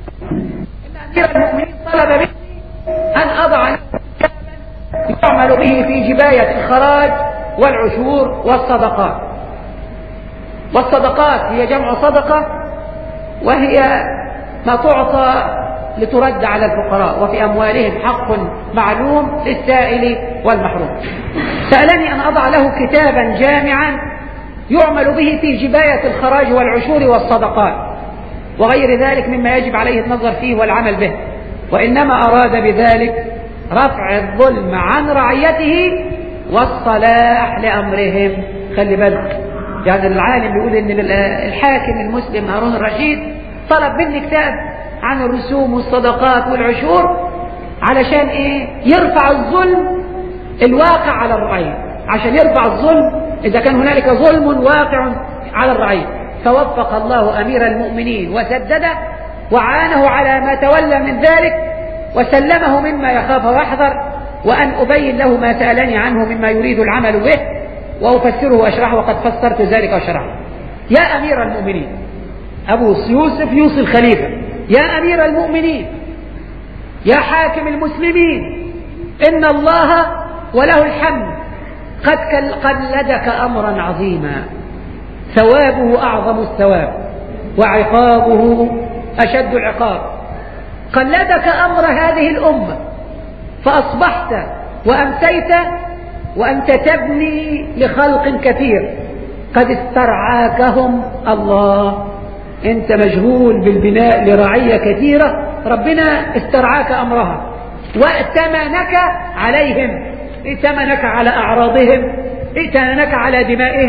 أن أضع له كتابا يعمل به في جباية الخراج والعشور والصدقات. والصدقات هي جمع صدقة، وهي ما تعطى لترد على الفقراء، وفي أموالهم حق معلوم للسائل والمحروم. سألني أن أضع له كتابا جامعا يعمل به في جباية الخراج والعشور والصدقات وغير ذلك مما يجب عليه النظر فيه والعمل به، وإنما أراد بذلك رفع الظلم عن رعيته والصلاح لأمرهم. خلي بالك، يعني العالم بيقول إن الحاكم المسلم هارون الرشيد طلب مني كتاب عن الرسوم والصدقات والعشور علشان إيه؟ يرفع الظلم الواقع على الرعية، عشان يرفع الظلم إذا كان هنالك ظلم واقع على الرعية. فوفق الله أمير المؤمنين وسدده وعانه على ما تولى من ذلك، وسلمه مما يخاف ويحذر، وأن أبين له ما سألني عنه مما يريد العمل به وأفسره وأشرحه، وقد فسرت ذلك وشرحه. يا أمير المؤمنين، أبو يوسف يوصي الخليفة: يا أمير المؤمنين، يا حاكم المسلمين، إن الله وله الحمد قد قلدك أمرا عظيما، ثوابه أعظم الثواب وعقابه أشد العقاب. قلدك أمر هذه الأمة، فأصبحت وأمسيت وأنت تبني لخلق كثير قد استرعاكهم الله. أنت مشغول بالبناء لرعية كثيرة، ربنا استرعاك أمرها وائتمنك عليهم، ائتمنك على أعراضهم، ائتمنك على دمائهم،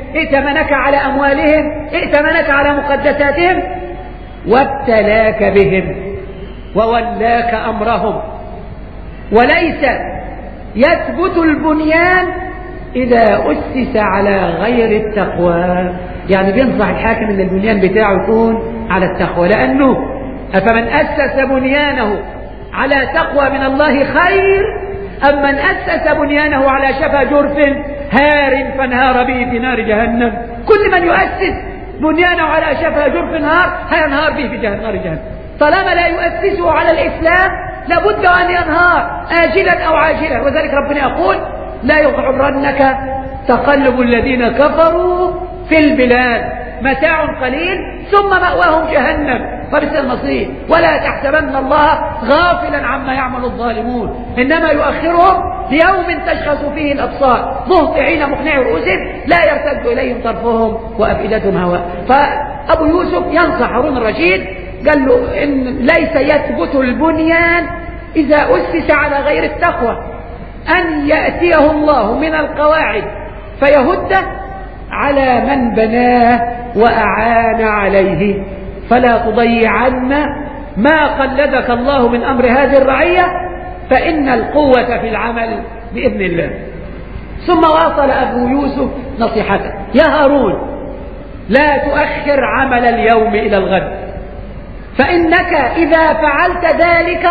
ائتمنك على أموالهم، ائتمنك على مقدساتهم، وابتلاك بهم وولاك أمرهم. وليس يثبت البنيان إذا أسس على غير التقوى. يعني بينصح الحاكم أن البنيان بتاعه يكون على التقوى، لأنه أفمن أسس بنيانه على تقوى من الله خير أم من أسس بنيانه على شفا جرف هار فانهار به في نار جهنم. كل من يؤسس بنيانه على شفا جرف نار هينهار به في نار جهنم. طالما لا يؤسسه على الإسلام لابد أن ينهار آجلا أو عاجلا. وذلك ربنا يقول لا يغرنك تقلب الذين كفروا في البلاد متاع قليل ثم مأواهم جهنم فبئس المصير. ولا تحسبن الله غافلا عما يعمل الظالمون إنما يؤخرهم ليوم تشخص فيه الأبصار مهطعين مقنعي رؤوسهم لا يرتد إليهم طرفهم وأفئدتهم هواء. فأبو يوسف ينصح هارون الرشيد قال له إن ليس يثبت البنيان إذا أسس على غير التقوى، أن يأتيه الله من القواعد فيهده على من بناه وأعان عليه. فلا تضيعن ما قلدك الله من أمر هذه الرعية فإن القوة في العمل بإذن الله. ثم واصل أبو يوسف نصيحته: يا هارون لا تؤخر عمل اليوم إلى الغد، فإنك إذا فعلت ذلك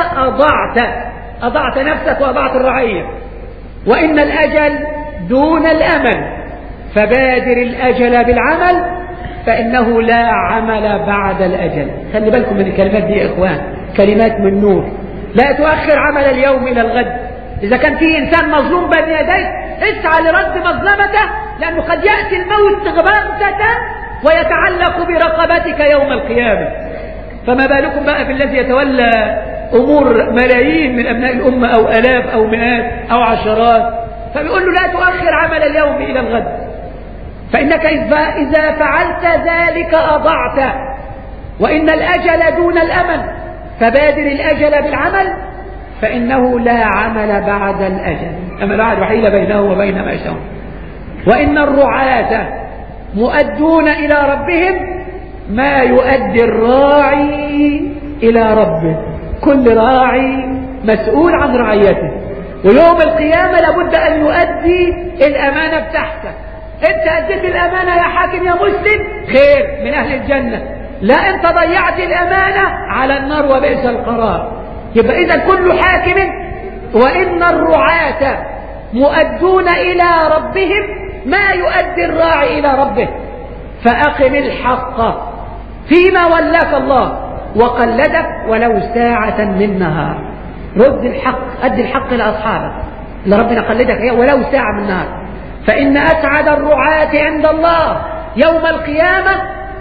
أضعت نفسك وأضعت الرعية، وإن الأجل دون الأمل، فبادر الأجل بالعمل فإنه لا عمل بعد الأجل. خلي بالكم من الكلمات دي يا إخوان، كلمات من نور. لا تؤخر عمل اليوم إلى الغد. إذا كان في إنسان مظلوم بين يديك اسعى لرد مظلمته، لأنه قد يأتي الموت غبغتة ويتعلق برقبتك يوم القيامة. فما بالكم بقى في الذي يتولى أمور ملايين من أبناء الأمة أو آلاف أو مئات أو عشرات. فبيقول له لا تؤخر عمل اليوم إلى الغد، فإنك إذا فعلت ذلك أضعت، وإن الأجل دون الأمل، فبادر الأجل بالعمل فإنه لا عمل بعد الأجل، أما بعد وحيل بينه وبين ما يشاءون. وإن الرعاة مؤدون إلى ربهم ما يؤدي الراعي إلى ربه. كل راعي مسؤول عن رعيته، ويوم القيامة لابد أن يؤدي الأمانة بتاعتك. أنت أديت الأمانة يا حاكم يا مسلم خير، من أهل الجنة. لا، أنت ضيعت الأمانة على النار وبئس القرار. يبقى إذا كل حاكم وإن الرعاة مؤدون إلى ربهم ما يؤدي الراعي إلى ربه. فأقم الحق فيما ولاك الله وقلدك ولو ساعة من نهار. رد الحق، أدي الحق لأصحابك اللي ربنا قلدك ولو ساعة من نهار. فإن أسعد الرعاة عند الله يوم القيامة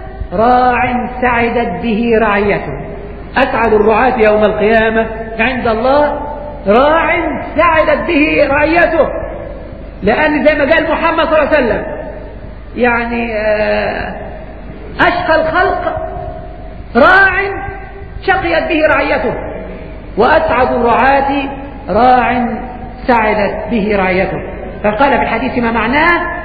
راع سعدت به رعيته. أسعد الرعاة يوم القيامة عند الله راع سعدت به رعيته، لأن زي ما قال محمد صلى الله عليه وسلم يعني أشقى الخلق راع شقيت به رعيته، وأسعد الرعاة راع سعدت به رعيته. فقال في الحديث ما معناه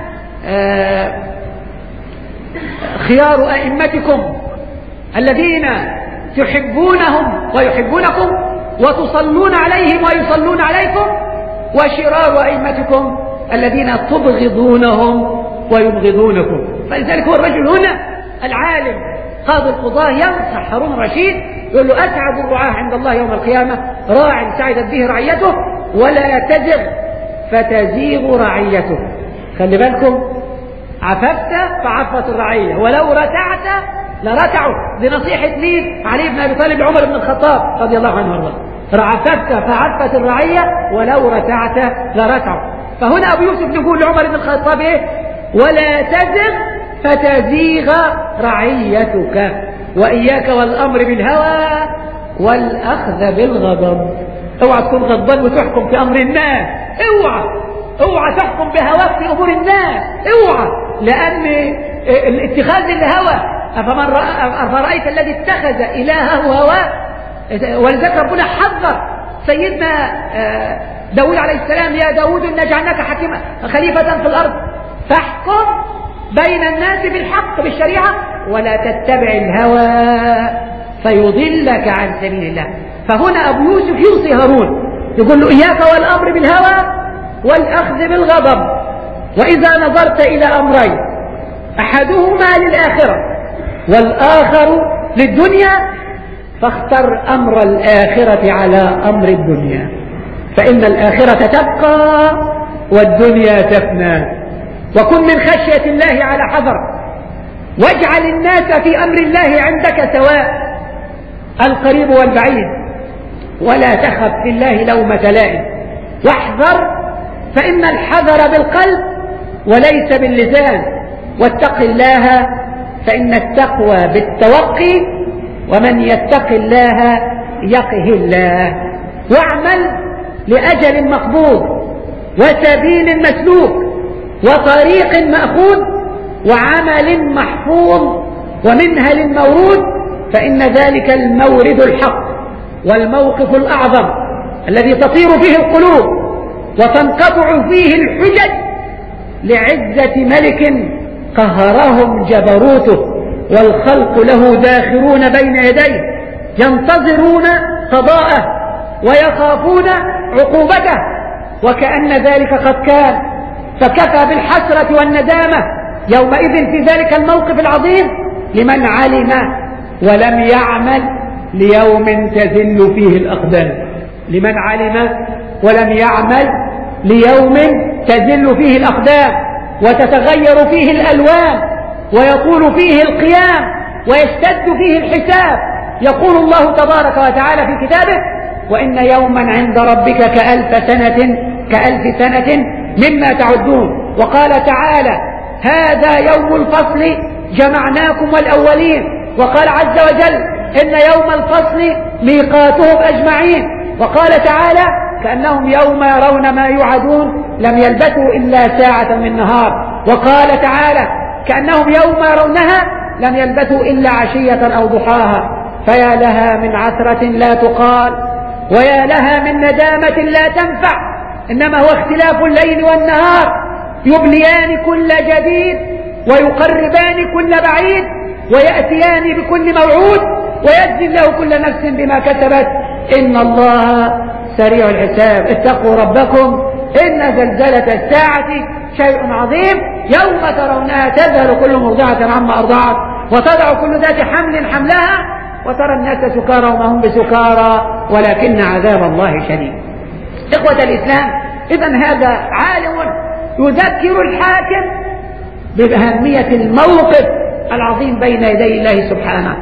خيار أئمتكم الذين تحبونهم ويحبونكم وتصلون عليهم ويصلون عليكم، وشرار أئمتكم الذين تبغضونهم ويبغضونكم. فلذلك هو الرجل هنا العالم قاضي القضاة ينصح هارون الرشيد يقول له أسعد الرعاة عند الله يوم القيامة راع سعدت به رعيته ولا تزغ فتزيغ رعيته. خلي بالكم، عففت فعفت الرعية، ولو رتعت لرتعوا. دي نصيحة مين؟ علي بن أبي طالب لعمر بن الخطاب رضي الله عنه وارضاه. عففت فعفت الرعية ولو رتعت لرتعوا. فهنا أبو يوسف يقول لعمر بن الخطاب إيه؟ ولا تزغ فتزيغ رعيتك، وإياك والأمر بالهوى والأخذ بالغضب. اوعى تكون غضبان وتحكم في أمر الناس، اوعى تحكم بهواك في أمور الناس، اوعى، لأن الاتخاذ الهوى أفرأيت الذي اتخذ إلهه هواه. ولذلك ربنا حذر سيدنا داود عليه السلام: يا داود إنا جعلناك حكيما خليفة في الأرض فاحكم بين الناس بالحق بالشريعة، ولا تتبع الهوى فيضلك عن سبيل الله. فهنا أبو يوسف يوصي هارون، يقول له إياك والأمر بالهوى والأخذ بالغضب، وإذا نظرت إلى أمرين أحدهما للآخرة والآخر للدنيا فاختر أمر الآخرة على أمر الدنيا، فإن الآخرة تبقى والدنيا تفنى. وكن من خشية الله على حذر، واجعل الناس في أمر الله عندك سواء، القريب والبعيد، ولا تخف في الله لومة لائم. واحذر، فإن الحذر بالقلب وليس باللسان، واتق الله فإن التقوى بالتوقي، ومن يتق الله يقه الله. واعمل لأجل مقبوض وسبيل مسلوك وطريق مأخوذ وعمل محفوظ ومنهل مورود، فإن ذلك المورد الحق والموقف الأعظم الذي تطير فيه القلوب وتنقطع فيه الحجج لعزة ملك قهرهم جبروته، والخلق له داخرون بين يديه ينتظرون قضاءه ويخافون عقوبته، وكأن ذلك قد كان. فكفى بالحسرة والندامة يومئذ في ذلك الموقف العظيم لمن علم ولم يعمل ليوم تزل فيه الأقدام. لمن علم ولم يعمل ليوم تزل فيه الأقدام وتتغير فيه الألوان ويطول فيه القيام ويشتد فيه الحساب. يقول الله تبارك وتعالى في كتابه: وإن يوما عند ربك كألف سنة مما تعدون. وقال تعالى: هذا يوم الفصل جمعناكم والأولين. وقال عز وجل: إن يوم الفصل ميقاتهم أجمعين. وقال تعالى: كأنهم يوم يرون ما يوعدون لم يلبثوا إلا ساعة من نهار. وقال تعالى: كأنهم يوم يرونها لم يلبثوا إلا عشية أو ضحاها. فيا لها من عثرة لا تقال، ويا لها من ندامة لا تنفع، إنما هو اختلاف الليل والنهار، يبليان كل جديد ويقربان كل بعيد، ويأتيان بكل موعود، ويجزي الله كل نفس بما كسبت، إن الله سريع الحساب. اتقوا ربكم إن زلزلة الساعة شيء عظيم، يوم ترونها تذهل كل مرضعة عما أرضعت وتضع كل ذات حمل حملها وترى الناس سكارى وما هم بسكارى ولكن عذاب الله شديد. إخوة الإسلام، إذن هذا عالم يذكر الحاكم بأهمية الموقف العظيم بين يدي الله سبحانه.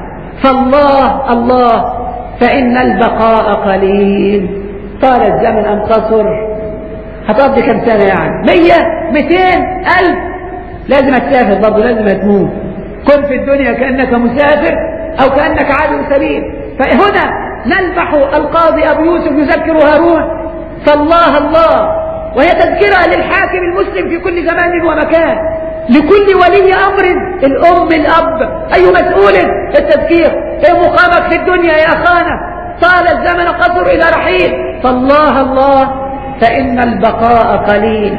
فالله فإن البقاء قليل. طال الزمن أم قصر؟ هتقضي كم سنة يعني؟ 100 200 1000؟ لازم تسافر برضه، لازم تموت. كن في الدنيا كأنك مسافر أو كأنك عابر سبيل. فهنا نلمح القاضي أبو يوسف يذكر هارون فالله، وهي تذكرة للحاكم المسلم في كل زمان ومكان، لكل ولي أمر، الأم الأب أي مسؤول، التذكير. إيه مقامك في الدنيا يا أخانا؟ طال الزمن قصر إلى رحيل. فالله فإن البقاء قليل،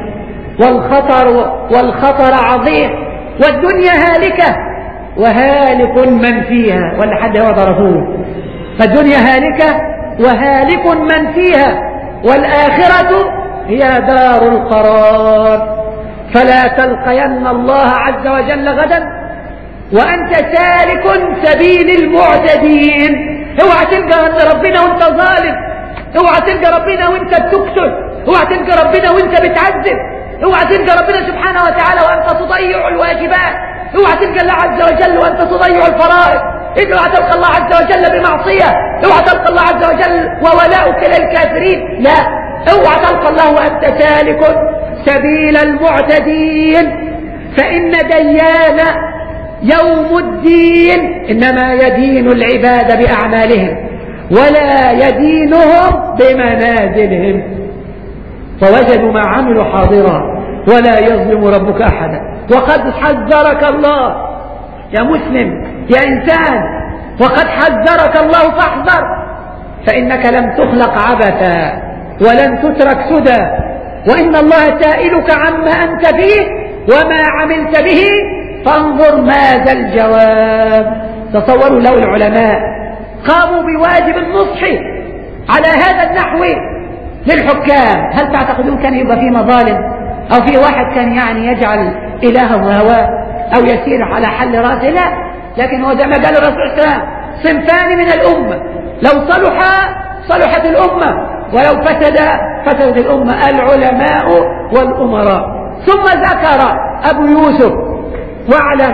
والخطر عظيم، والدنيا هالكة وهالك من فيها. ولا حد هو ضرفوه؟ فالدنيا هالكة وهالك من فيها، والآخرة هي دار القرار. فلا تلقين الله عز وجل غدا وأنت سالك سبيل المعتدين. اوعى تلقى عند ربنا وانت ظالم، اوعى تلقى ربنا وانت بتقتل، اوعى تلقى ربنا وانت بتعذب، اوعى تلقى ربنا سبحانه وتعالى وانت تضيع الواجبات، اوعى تلقى الله عز وجل وانت تضيع الفرائض، اوعى تلقى الله عز وجل بمعصية، اوعى تلقى الله عز وجل وولاؤك للكافرين، لا، اوعى تلقى الله وانت سالك سبيل المعتدين. فإن ديان يوم الدين إنما يدين العباد بأعمالهم ولا يدينهم بمنازلهم، ووجدوا ما عملوا حاضرا ولا يظلم ربك أحدا. وقد حذرك الله يا مسلم يا إنسان، وقد حذرك الله فاحذر، فإنك لم تخلق عبثا ولن تترك سدى، وإن الله سائلك عما أنت فيه وما عملت به فانظر ماذا الجواب. تصوروا لو العلماء قاموا بواجب النصح على هذا النحو للحكام، هل تعتقدون كان يبقى فيه مظالم أو فيه واحد كان يعني يجعل إلهه هواه أو يسير على حل رأسه؟ لا، لكن هو زي ما قال الرسول صلى الله عليه وسلم: صنفان من الأمة لو صلحت الأمة، ولو فسدت الأمة: العلماء والأمراء. ثم ذكر أبو يوسف: واعلم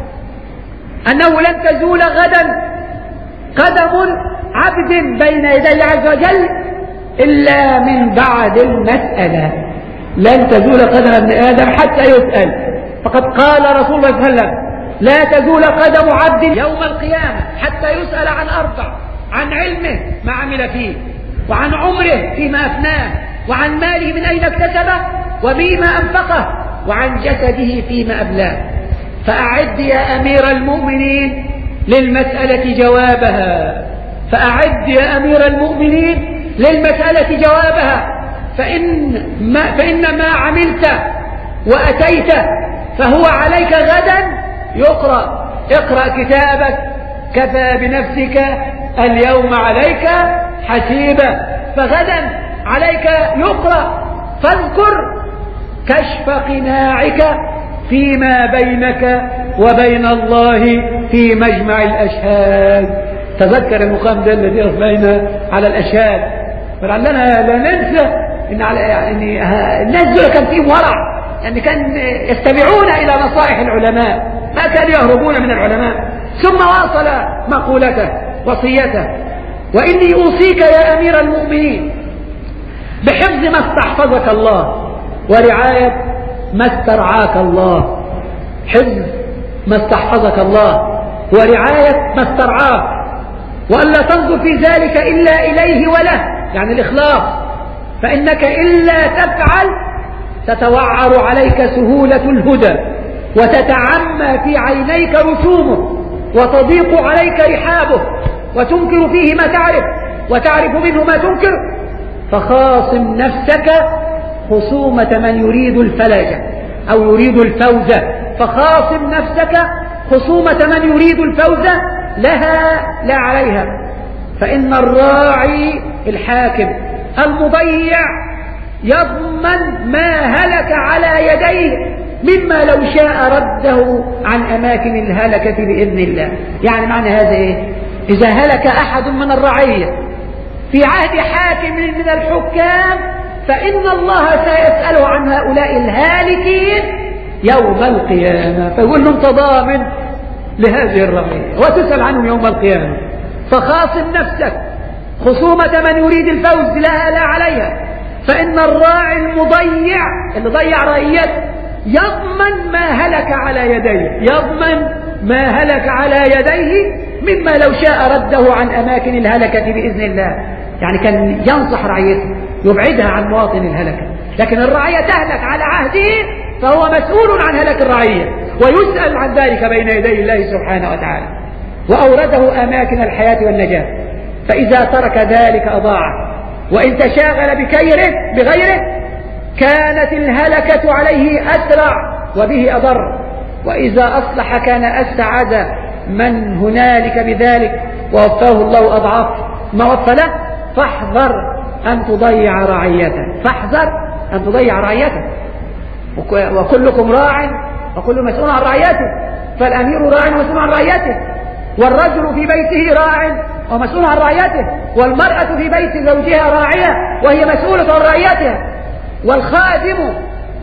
أنه لن تزول غدا قدم عبد بين يدي الله عز وجل إلا من بعد المسألة. لن تزول قدم ابن آدم حتى يسأل. فقد قال رسول الله صلى الله عليه وسلم: لا تزول قدم عبد يوم القيامة حتى يسأل عن 4: عن علمه ما عمل فيه، وعن عمره فيما أفناه، وعن ماله من أين اكتسبه وبما أنفقه، وعن جسده فيما أبلاه. فأعد يا أمير المؤمنين للمسألة جوابها، فأعد يا أمير المؤمنين للمسألة جوابها، فإن ما عملت وأتيت فهو عليك غدا يقرأ. اقرأ كتابك، كفى بنفسك اليوم عليك حسيبا. فغدا عليك يقرأ. فاذكر كشف قناعك فيما بينك وبين الله في مجمع الأشهاد. تذكر المقام ده الذي أصبحنا على الأشهاد، فلعلنا لا ننسى إن الناس دول كان فيهم ورع، يعني كان يستمعون إلى نصائح العلماء، ما كانوا يهربون من العلماء. ثم واصل مقولته وصيته: وإني أوصيك يا أمير المؤمنين بحفظ ما استحفظك الله ورعاية ما استرعاك الله. حفظ ما استحفظك الله ورعاية ما استرعاك، وألا تنظر في ذلك إلا إليه وله، يعني الإخلاص. فإنك إلا تفعل تتوعر عليك سهولة الهدى، وتتعمى في عينيك رسومه، وتضيق عليك رحابه، وتنكر فيه ما تعرف وتعرف منه ما تنكر. فخاصم نفسك خصومة من يريد الفلاح أو يريد الفوز. فخاصم نفسك خصومة من يريد الفوز لها لا عليها. فإن الراعي الحاكم المضيع يضمن ما هلك على يديه مما لو شاء رده عن أماكن الهلكة بإذن الله. يعني معنى هذا إيه؟ إذا هلك أحد من الرعية في عهد حاكم من الحكام فإن الله سيسأله عن هؤلاء الهالكين يوم القيامة، فيقول له أنت ضامن لهذه الرعية وتسأل عنهم يوم القيامة. فخاصم نفسك خصومة من يريد الفوز لها لا عليها. فإن الراعي المضيع اللي ضيع رعيته يضمن ما هلك على يديه، يضمن ما هلك على يديه مما لو شاء رده عن أماكن الهلكة بإذن الله. يعني كان ينصح رعيته يبعدها عن مواطن الهلكة، لكن الرعية تهلك على عهده فهو مسؤول عن هلك الرعية ويسأل عن ذلك بين يدي الله سبحانه وتعالى. وأورده أماكن الحياة والنجاة، فإذا ترك ذلك أضاعه، وإن تشاغل بغيره كانت الهلكة عليه أسرع وبه أضر، وإذا أصلح كان أسعد من هنالك بذلك ووفاه الله أضعاف ما وفى له. فاحذر أن تضيع رعيته، فاحذر أن تضيع رعيته. وكلكم راع وكل مسؤول عن رعيته، فالأمير راع ومسؤول عن رعيته، والرجل في بيته راع ومسؤول عن رعيته، والمرأة في بيت زوجها راعية وهي مسؤولة عن رعيتها، والخادم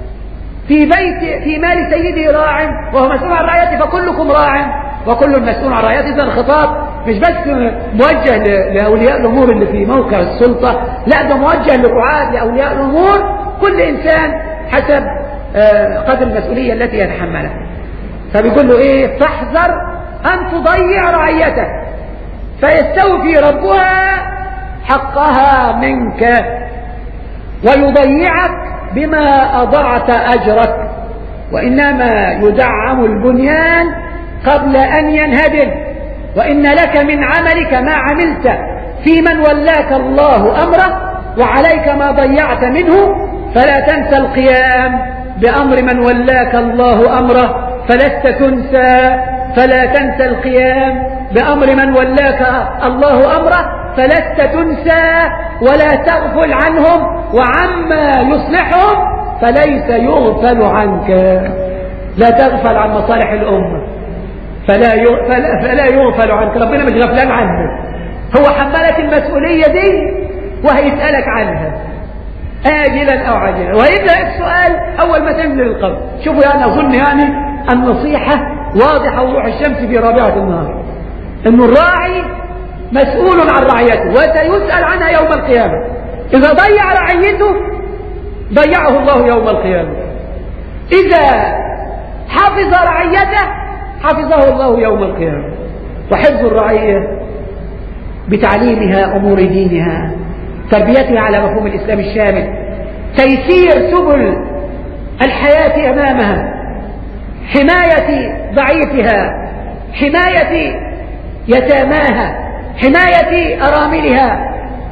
في مال سيده راع وهو مسؤول عن رعيته. فكلكم راع وكل مسؤول عن رعيته. إذا الخطاب مش بس موجه لأولياء الأمور اللي في موقع السلطة، لا، ده موجه للرعاة لأولياء الأمور، كل إنسان حسب قدر المسؤولية التي يتحملها. فبيقول له إيه؟ فاحذر أن تضيع رعيتك فيستوفي ربها حقها منك ويضيعك بما أضعت أجرك. وإنما يدعم البنيان قبل أن ينهدم، وإن لك من عملك ما عملت في من ولاك الله أمره، وعليك ما ضيعت منه، فلا تنسى القيام بأمر من ولاك الله أمره، فلست تنسى، فلا تنسى القيام بأمر من ولاك الله أمره، فلست تنسى ولا تغفل عنهم، وعما يصلحهم فليس يغفل عنك. لا تغفل عن مصالح الأمة، فلا يغفل عنك. ربنا مش غفلان عنك، هو حملك المسؤولية دي وهيسألك عنها آجلا أو عاجلا، وهيبدأ السؤال أول ما تنزل القبر. شوفوا يعني أظن النصيحة واضحة وضوح الشمس في رابعة النهار، إنه الراعي مسؤول عن رعيته وسيسأل عنها يوم القيامة. إذا ضيع رعيته ضيعه الله يوم القيامة، إذا حفظ رعيته حفظه الله يوم القيامة. وحفظ الرعية بتعليمها أمور دينها، تربيتها على مفهوم الإسلام الشامل، تيسير سبل الحياة أمامها، حماية ضعيفها، حماية يتاماها، حماية أراملها،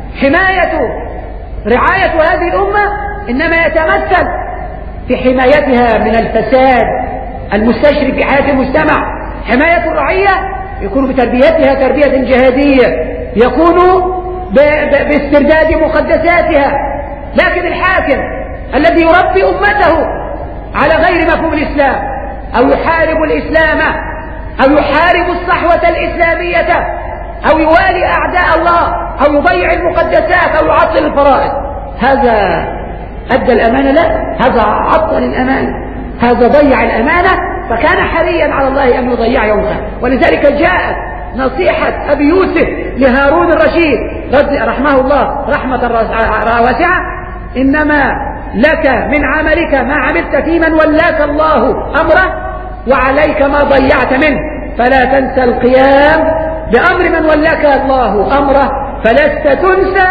رعاية هذه الأمة إنما يتمثل في حمايتها من الفساد المستشري في حياة المجتمع. حماية الرعية يكون بتربيتها تربية جهادية، يكون باسترداد مقدساتها. لكن الحاكم الذي يربي أمته على غير مفهوم الإسلام، أو يحارب الإسلام، أو يحارب الصحوة الإسلامية، أو يوالي أعداء الله، أو يضيع المقدسات، أو يعطل الفرائض، هذا أدى الأمانة؟ لا، هذا عطل الأمانة، هذا ضيع الأمانة، فكان حريا على الله أن يضيع يومها. ولذلك جاءت نصيحة أبي يوسف لهارون الرشيد رحمه الله رحمة واسعة: إنما لك من عملك ما عملت في من ولاك الله أمره، وعليك ما ضيعت منه، فلا تنسى القيام بأمر من ولاك الله أمره، فلست تنسى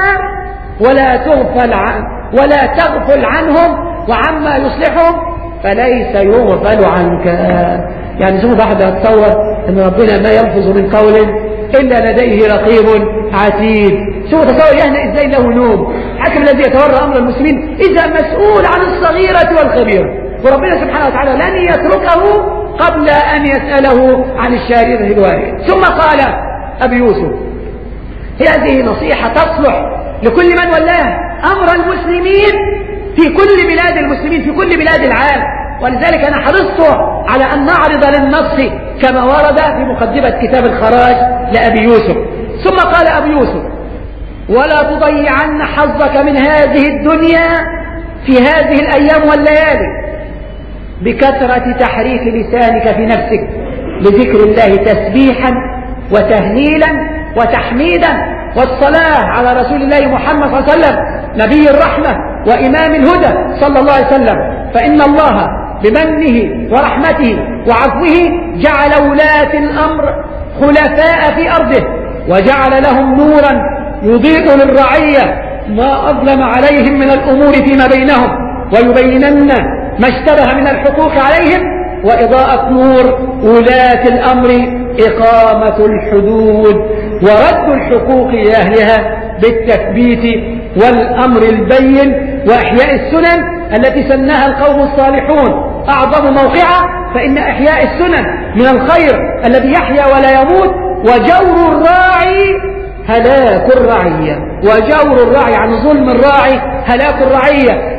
ولا تغفل عنهم، وعما يصلحهم فليس يغفل عنك. يعني شوف واحد يتصور ان ربنا ما يلفظ من قول الا لديه رقيب عتيد. شوف تصور يعني ازاي له نوم. الحاكم الذي يتولى امر المسلمين اذا مسؤول عن الصغيرة والكبيرة، وربنا سبحانه وتعالى لن يتركه قبل ان يسأله عن الشارعة الوارد. ثم قال ابي يوسف: هذه نصيحة تصلح لكل من ولاه امر المسلمين في كل بلاد المسلمين، في كل بلاد العالم. ولذلك أنا حرصت على أن نعرض للنص كما ورد في مقدمة كتاب الخراج لأبي يوسف. ثم قال أبي يوسف: ولا تضيعن حظك من هذه الدنيا في هذه الأيام والليالي بكثرة تحريك لسانك في نفسك لذكر الله تسبيحا وتهليلا وتحميدا والصلاة على رسول الله محمد صلى الله عليه وسلم نبي الرحمة وإمام الهدى صلى الله عليه وسلم. فإن الله بمنه ورحمته وعفوه جعل ولاة الأمر خلفاء في أرضه، وجعل لهم نورا يضيء للرعية ما أظلم عليهم من الأمور فيما بينهم، ويبينن ما اشتبه من الحقوق عليهم. وإضاءة نور ولاة الأمر إقامة الحدود ورد الحقوق لأهلها بالتثبيت والأمر البين وإحياء السنن التي سنها القوم الصالحون أعظم موقعا. فإن إحياء السنن من الخير الذي يحيا ولا يموت. وجور الراعي هلاك الرعية، وجور الراعي عن ظلم الراعي هلاك الرعية.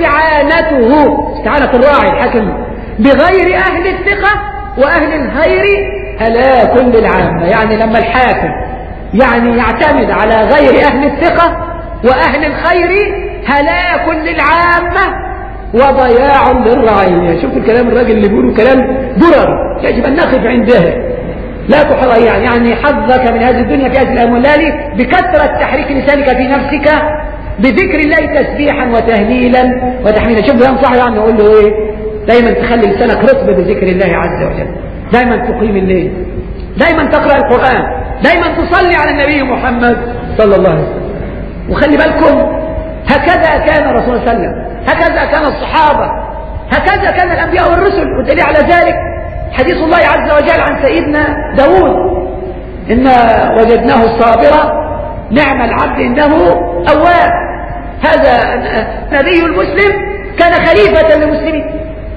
استعانة الراعي الحاكم بغير أهل الثقة وأهل الخير هلاك للعامة. يعني لما الحاكم يعتمد على غير أهل الثقة وأهل الخير هلاك للعامة وضياع للرعية. شوف الكلام الراجل اللي بيقوله كلام درر يجب أن نقف عندها. لا تضيع يعني حظك من هذه الدنيا في هذه الأموال بكثرة تحريك لسانك في نفسك بذكر الله تسبيحا وتهليلا وتحميدا. شوف ينصح يعني يقول له ايه؟ دايما تخلي لسانك رطب بذكر الله عز وجل، دايما تقيم الليل، دايما تقرأ القرآن، دايما تصلي على النبي محمد صلى الله عليه وسلم. وخلي بالكم هكذا كان الرسول صلى الله عليه وسلم، هكذا كان الصحابة، هكذا كان الأنبياء والرسل. والدليل على ذلك حديث الله عز وجل عن سيدنا داود: إنا وجدناه صابرا نعم العبد إنه أواب. هذا نبي المسلم كان خليفة للمسلمين،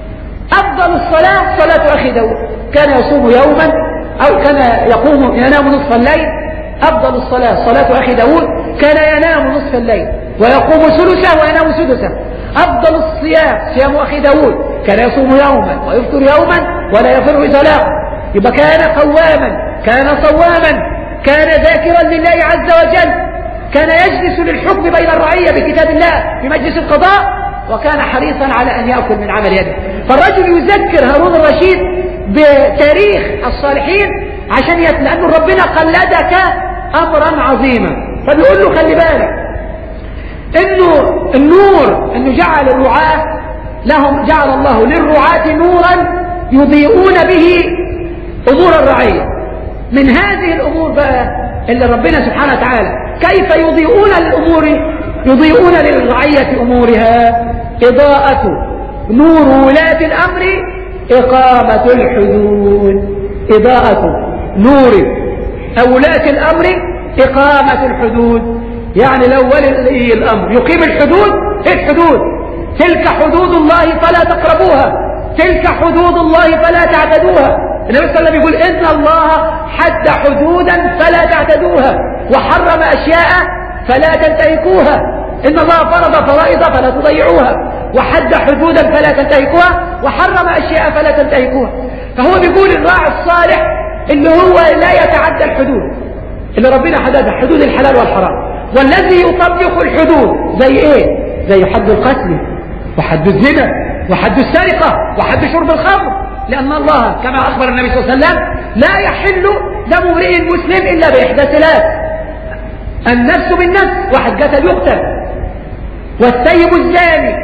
أفضل الصلاة صلاة أخي داود، كان يصوم يوما أو كان ينام نصف الليل. أفضل الصلاة صلاة أخي داود، كان ينام نصف الليل ويقوم ثلثه وينام سدسه. أفضل الصيام صيام أخي داود، كان يصوم يوما ويفطر يوما ولا يفر إطلاقا. يبقى كان قواما، كان صواما، كان ذاكرا لله عز وجل، كان يجلس للحكم بين الرعية بكتاب الله في مجلس القضاء، وكان حريصا على أن يأكل من عمل يده. فالرجل يذكر هارون الرشيد بتاريخ الصالحين عشان لأن ربنا قلدك أمرا عظيما. فبيقول له خلي بالك إنه النور، إنه جعل الرعاة لهم، جعل الله للرعاة نورا يضيئون به أمور الرعية. من هذه الأمور بقى اللي ربنا سبحانه وتعالى كيف يضيئون للأمور، يضيئون للرعية أمورها. إضاءة نور ولاة الأمر إقامة الحدود. إضاءة نور ولاة الأمر إقامة الحدود، يعني لو ولي الأمر يقيم الحدود. إيه الحدود؟ تلك حدود الله فلا تقربوها، تلك حدود الله فلا تعتدوها. النبي صلى الله عليه وسلم يقول إن الله حد حدودا فلا تعتدوها، وحرم أشياء فلا تنتهكوها. إن الله فرض فرائض فلا تضيعوها، وحد حدودا فلا تنتهكوها، وحرم أشياء فلا تنتهكوها. فهو بيقول الراعي الصالح اللي هو لا يتعدى الحدود اللي ربنا حددها، حدود الحلال والحرام. والذي يطبق الحدود زي ايه؟ زي حد القتل وحد الزنا وحد السرقة وحد شرب الخمر. لأن الله كما أخبر النبي صلى الله عليه وسلم لا يحل دم امرئ مسلم إلا بإحدى ثلاث: النفس بالنفس، واحد قتل يقتل، والسيب الزاني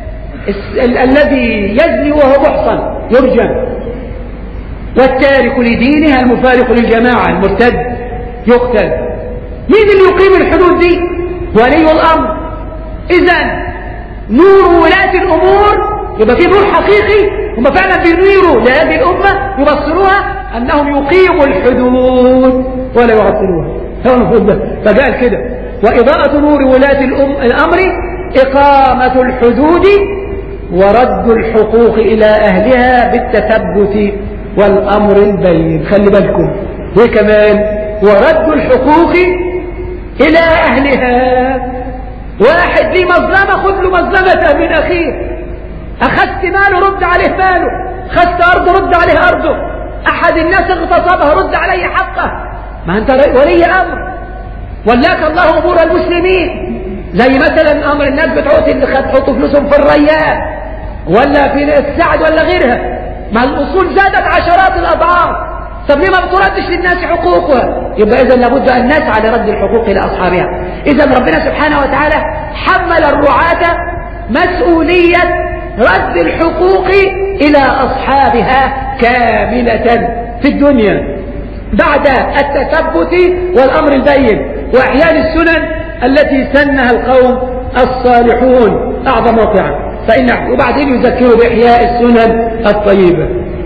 الذي يزني وهو محصن يرجم، والتارك لدينها المفارق للجماعة المرتد يقتل. مين اللي يقيم الحدود دي؟ ولي الأمر. إذن نور ولاة الأمور يبقى في نور حقيقي، هم فعلا بينيروا لهذه الأمة يبصروها أنهم يقيموا الحدود ولا يعطلوها. هو المفروض ده. فقال كده: وإضاءة نور ولاة الأمر إقامة الحدود ورد الحقوق إلى أهلها بالتثبت والأمر البين. خلي بالكم وكمان ورد الحقوق إلى أهلها. واحد ليه مظلمة خذ له مظلمته من أخيه. أخذت ماله رد عليه ماله، أخذت أرضه رد عليه أرضه، أحد الناس اغتصبها رد عليه حقه. ما أنت ولي أمر، ولاك الله أمور المسلمين. زي مثلا أمر الناس بتعوت اللي حطوا فلوسهم في الريان ولا في السعد ولا غيرها، ما الأصول زادت عشرات الأضعاف. طب ليه ما بتردش للناس حقوقها؟ يبقى إذا لابد أن نسعى لرد الحقوق إلى أصحابها. إذا ربنا سبحانه وتعالى حمل الرعاة مسؤولية رد الحقوق إلى أصحابها كاملة في الدنيا بعد التثبت والأمر البين وإحياء السنن التي سنها القوم الصالحون أعظم واقعا. وبعدين يذكروا بإحياء السنن الطيبة.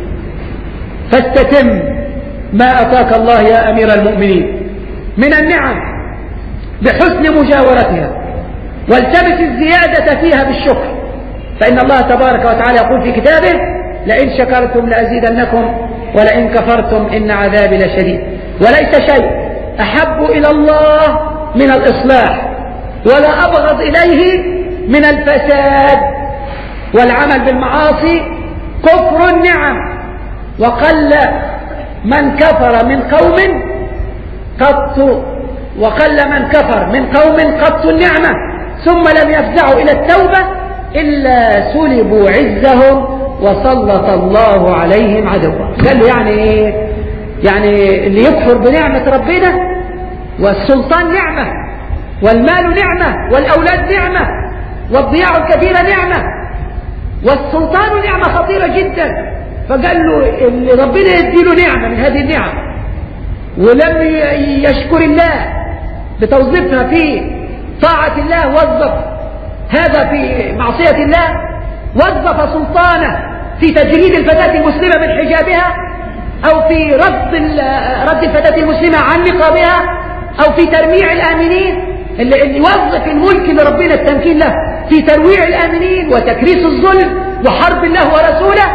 فاستتم ما أتاك الله يا أمير المؤمنين من النعم بحسن مجاورتها، والتمس الزيادة فيها بالشكر، فإن الله تبارك وتعالى يقول في كتابه: لئن شكرتم لأزيدنكم ولئن كفرتم إن عذابي لشديد. وليس شيء أحب إلى الله من الإصلاح، ولا أبغض إليه من الفساد والعمل بالمعاصي كفر النعم. وقل من كفر من قوم قط النعمة ثم لم يفزعوا إلى التوبة إلا سلبوا عزهم وسلط الله عليهم عدوا. قال له يعني ايه؟ يعني اللي يكفر بنعمة ربنا، والسلطان نعمة، والمال نعمة، والأولاد نعمة، والضياع الكثيرة نعمة، والسلطان نعمة خطيرة جدا. فقال له اللي ربنا يديله نعمة من هذه النعم ولم يشكر الله بتوظيفها في طاعة الله، وظف هذا في معصية الله، وظف سلطانه في تجريد الفتاة المسلمة من حجابها، أو في رد الفتاة المسلمة عن نقابها، أو في ترويع الآمنين، اللي يوظف الملك لربنا التمكين له في ترويع الآمنين وتكريس الظلم وحرب الله ورسوله.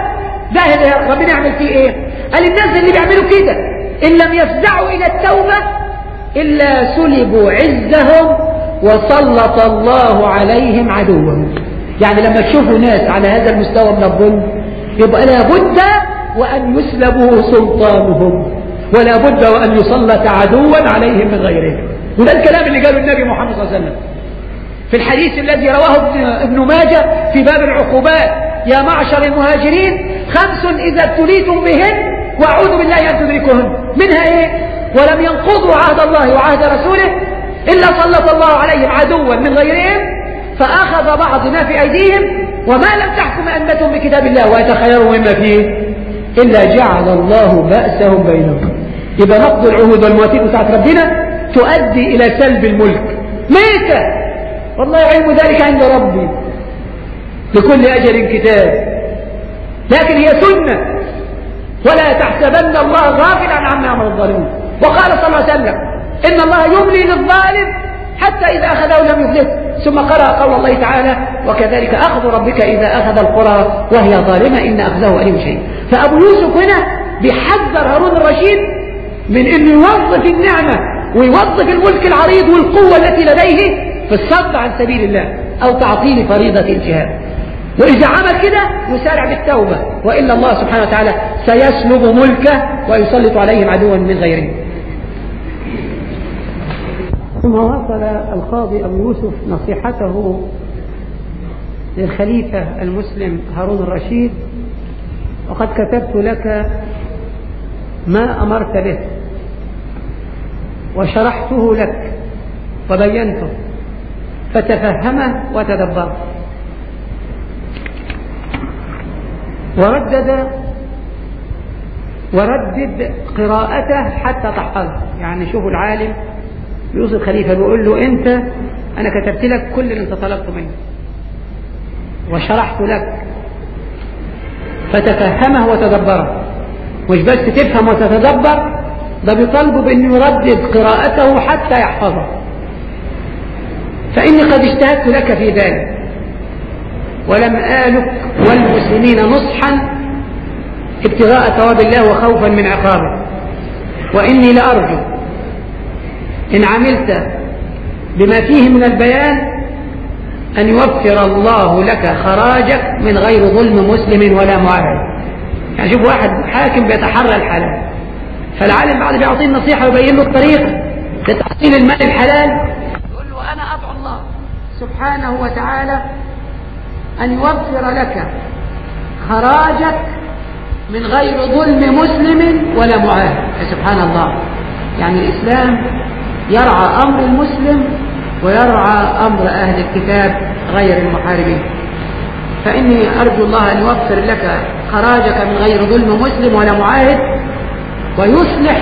ده اللي ربنا يعمل فيه ايه؟ قال الناس اللي بيعملوا كده ان لم يفزعوا الى التوبة الا سلبوا عزهم وسلط الله عليهم عدوهم. يعني لما تشوفوا ناس على هذا المستوى من الظلم يبقى لابد وان يسلبوا سلطانهم، ولا بد وان يسلط عدوا عليهم من غيرهم. وده الكلام اللي قاله النبي محمد صلى الله عليه وسلم في الحديث الذي رواه ابن ماجه في باب العقوبات: يا معشر المهاجرين 5 إذا ابتليتم بهن وأعوذ بالله أن تدركهن. منها إيه؟ ولم ينقضوا عهد الله وعهد رسوله إلا سلط الله عليهم عدوا من غيرهم فأخذ بعض ما في أيديهم وما لم تحكم أئمتهم بكتاب الله ويتخيروا مما فيه إلا جعل الله بأسهم بينهم. يبقى نقض العهود والمواثيق بتاعت ربنا تؤدي إلى سلب الملك. ميتة والله علم ذلك عند ربي، لكل أجل كتاب، لكن هي سنة. ولا تحسبن الله غافلا عما يعمل الظالمون. وقال صلى الله عليه وسلم: إن الله يملي للظالم حتى إذا أخذه لم يفلته. ثم قرأ قول الله تعالى: وكذلك أخذ ربك إذا أخذ القرى وهي ظالمة إن أخذه أليم شديد. فأبو يوسف هنا بيحذر هارون الرشيد من أنه يوظف النعمة ويوظف الملك العريض والقوة التي لديه في الصد عن سبيل الله أو تعطيل فريضة الجهاد. وإذا عمل كده يسارع بالتوبة، وإلا الله سبحانه وتعالى سيسلب ملكه ويسلط عليهم عدوا من غيره. ثم واصل القاضي أبو يوسف نصيحته للخليفة المسلم هارون الرشيد: وقد كتبت لك ما أمرت به وشرحته لك وبينته فتفهمه وتدبره. وردد قراءته حتى تحفظه. يعني شوفوا العالم يوسف خليفة بيقول له: أنت أنا كتبت لك كل اللي أنت طلبته مني وشرحت لك فتفهمه وتدبره. مش بس تفهم وتتدبر، ده بيطالبه بأنه يردد قراءته حتى يحفظه. فإني قد اجتهدت لك في ذلك ولم آلك والمسلمين نصحا ابتغاء ثواب الله وخوفا من عقابه. وإني لأرجو إن عملت بما فيه من البيان أن يوفر الله لك خراجك من غير ظلم مسلم ولا معاهد. يعني شوف واحد حاكم بيتحرى الحلال، فالعالم بعد بيعطيه النصيحة ويبين له الطريقة لتحصيل المال الحلال، يقول له: أنا أدعو الله سبحانه وتعالى أن يوفر لك خراجك من غير ظلم مسلم ولا معاهد. سبحان الله، يعني الإسلام يرعى أمر المسلم ويرعى أمر أهل الكتاب غير المحاربين. فإني أرجو الله أن يوفر لك خراجك من غير ظلم مسلم ولا معاهد ويصلح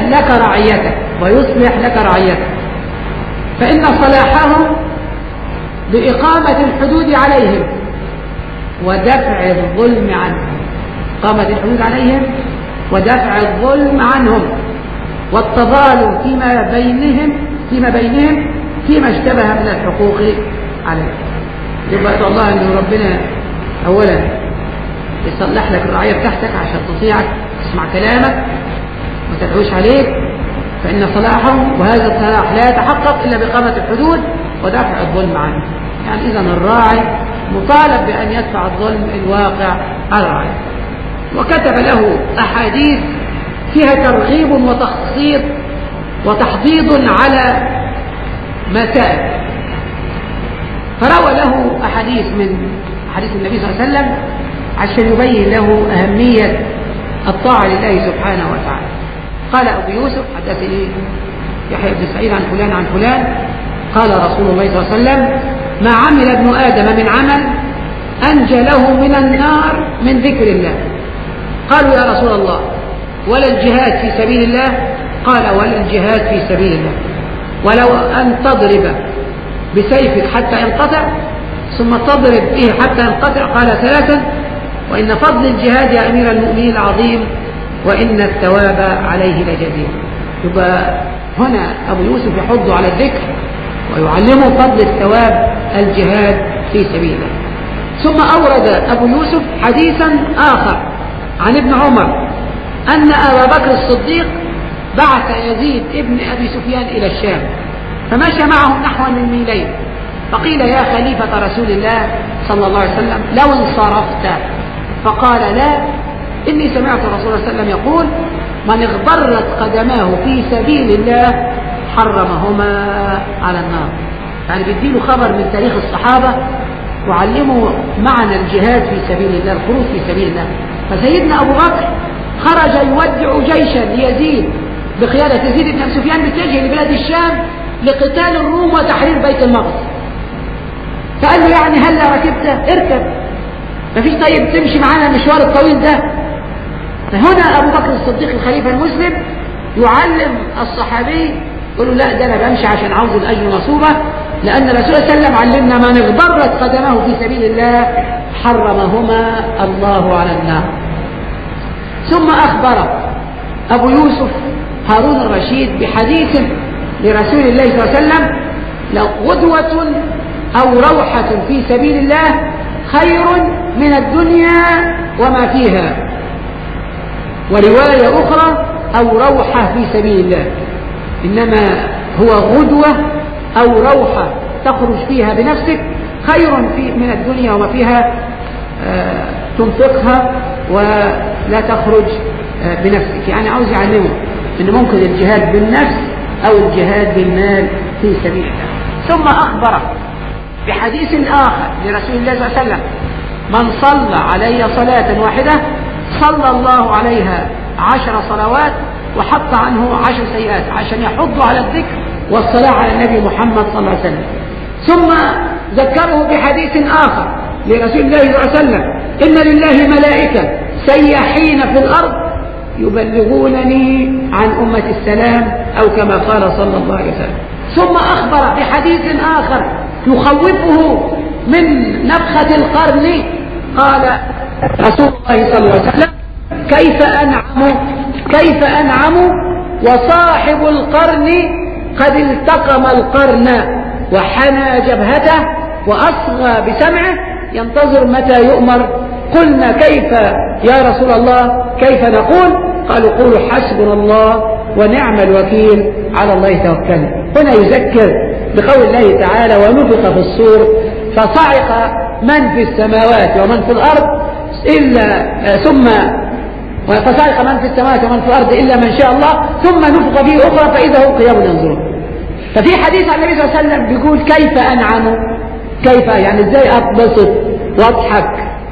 لك رعيتك فإن صلاحهم بإقامة الحدود عليهم ودفع الظلم عنهم. إقامة الحدود عليهم ودفع الظلم عنهم والتظالم فيما بينهم فيما اشتبه من الحقوق عليهم. يبقى أدعو الله أن ربنا أولا يصلح لك الرعية بتاعتك عشان تطيعك تسمع كلامك ما تدعوش عليك، فإن صلاحهم وهذا الصلاح لا يتحقق إلا بإقامة الحدود ودفع الظلم عنه. يعني إذن الراعي مطالب بأن يدفع الظلم الواقع على الرعية. وكتب له أحاديث فيها ترغيب وتخصيص وتحضيض على مسائل، فروى له أحاديث من حديث النبي صلى الله عليه وسلم عشان يبين له أهمية الطاعة لله سبحانه وتعالى. قال أبو يوسف: حدثني يحيى بن سعيد عن فلان عن فلان قال رسول الله صلى الله عليه وسلم: ما عمل ابن آدم من عمل أنجى له من النار من ذكر الله. قالوا: يا رسول الله ولا الجهاد في سبيل الله؟ قال: ولا الجهاد في سبيل الله ولو أن تضرب بسيفك حتى ينقطع ثم تضرب به حتى ينقطع. قال 3: وإن فضل الجهاد يا أمير المؤمنين العظيم وإن الثواب عليه لجزيل. يبقى هنا أبو يوسف يحض على الذكر ويعلمه فضل الثواب الجهاد في سبيل الله. ثم أورد أبو يوسف حديثا آخر عن ابن عمر أن أبا بكر الصديق بعث يزيد ابن أبي سفيان إلى الشام، فمشى معه نحو من ميلين، فقيل يا خليفة رسول الله صلى الله عليه وسلم لو انصرفت، فقال لا، إني سمعت الرسول صلى الله عليه وسلم يقول من اغبرت قدماه في سبيل الله حرمهما على النار. يعني بيديله خبر من تاريخ الصحابة وعلمه معنى الجهاد في سبيل الله، الخروج في سبيل الله. فسيدنا أبو بكر خرج يودع جيشا ليزيد بقيادة يزيد بن أبي سفيان باتجه لبلاد الشام لقتال الروم وتحرير بيت المقدس. فقال له يعني هلا ركبت؟ اركب، مفيش طيب تمشي معانا المشوار الطويل ده. فهنا أبو بكر الصديق الخليفة المسلم يعلم الصحابي، يقول له لا، ده أنا بمشي عشان عاوز الأجر مصوبة، لأن الرسول صلى الله عليه وسلم علمنا من اغبرت قدمه في سبيل الله حرمهما الله على النار. ثم أخبر أبو يوسف هارون الرشيد بحديث لرسول الله صلى الله عليه وسلم لغدوة أو روحة في سبيل الله خير من الدنيا وما فيها، ورواية أخرى أو روحة في سبيل الله، إنما هو غدوة أو روحة تخرج فيها بنفسك خير من الدنيا وما فيها، تنفقها ولا تخرج بنفسك. يعني عاوز يعلمه إن ممكن الجهاد بالنفس أو الجهاد بالمال في سبيل الله. ثم أخبر بحديث آخر لرسول الله صلى الله عليه وسلم من صلى علي صلاة واحدة صلى الله عليها 10 صلوات وحط عنه 10 سيئات، عشان يحض على الذكر والصلاة على النبي محمد صلى الله عليه وسلم. ثم ذكره بحديث آخر لرسول الله صلى الله عليه وسلم إن لله ملائكة سياحين في الأرض يبلغونني عن أمة السلام، أو كما قال صلى الله عليه وسلم. ثم أخبر بحديث آخر يخوفه من نفخة القرن، قال رسول الله صلى الله عليه وسلم كيف أنعم وصاحب القرن قد التقم القرن وحنى جبهته وأصغى بسمعه ينتظر متى يؤمر. قلنا كيف يا رسول الله، كيف نقول؟ قالوا قولوا حسبنا الله ونعم الوكيل على الله توكلنا. هنا يذكر بقول الله تعالى ونفخ في الصور فصعق من في السماوات ومن في الأرض فصعق من في السماوات ومن في الأرض إلا من شاء الله ثم نفخ فيه أخرى فإذا هم قيام ينظرون. ففي حديث عن النبي صلى الله عليه وسلم بيقول كيف أنعم، كيف يعني ازاي أتبسط واضحك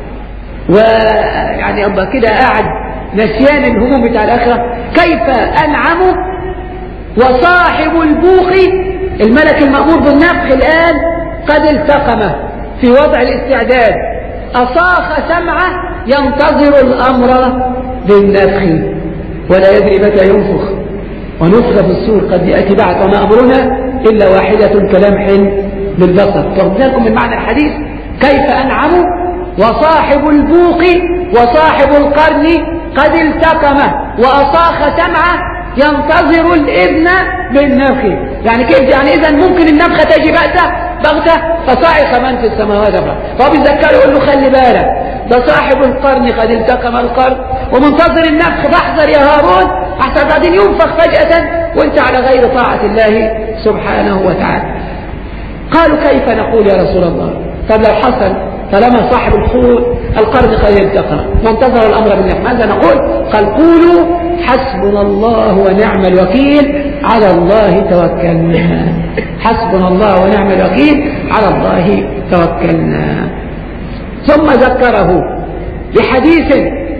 ويعني أبقى كده قاعد نسيان الهموم بتاع الآخرة. كيف أنعم وصاحب البوق الملك المأمور بالنفخ الآن قد التقمه في وضع الاستعداد، أصاخ سمعه ينتظر الأمر بالنفخ ولا يدري متى ينفخ. ونفخ في الصور قد يأتي بعد وما أمرنا إلا واحدة كلمح بالبصر. فاخذلكم من معنى الحديث كيف أنعم وصاحب البوق وصاحب القرن قد التقمه وأصاخ سمعه ينتظر الابن بالنفخ. يعني كيف؟ يعني إذا ممكن النفخة تجي بغتة فصاعق من في السماوات. فهو بيذكره يقول له خلي بالك ده صاحب القرن قد التقم القرن ومنتظر النفخ، فاحذر يا هارون احسن بعدين ينفخ فجأة وانت على غير طاعة الله سبحانه وتعالى. قالوا كيف نقول يا رسول الله؟ طب لو حصل طالما صاحب القرن قد التقم وانتظر الأمر بالنفخ ماذا نقول؟ قال قولوا حسبنا الله ونعم الوكيل على الله توكلنا. حسبنا الله ونعم الوكيل على الله توكلنا. ثم ذكره بحديث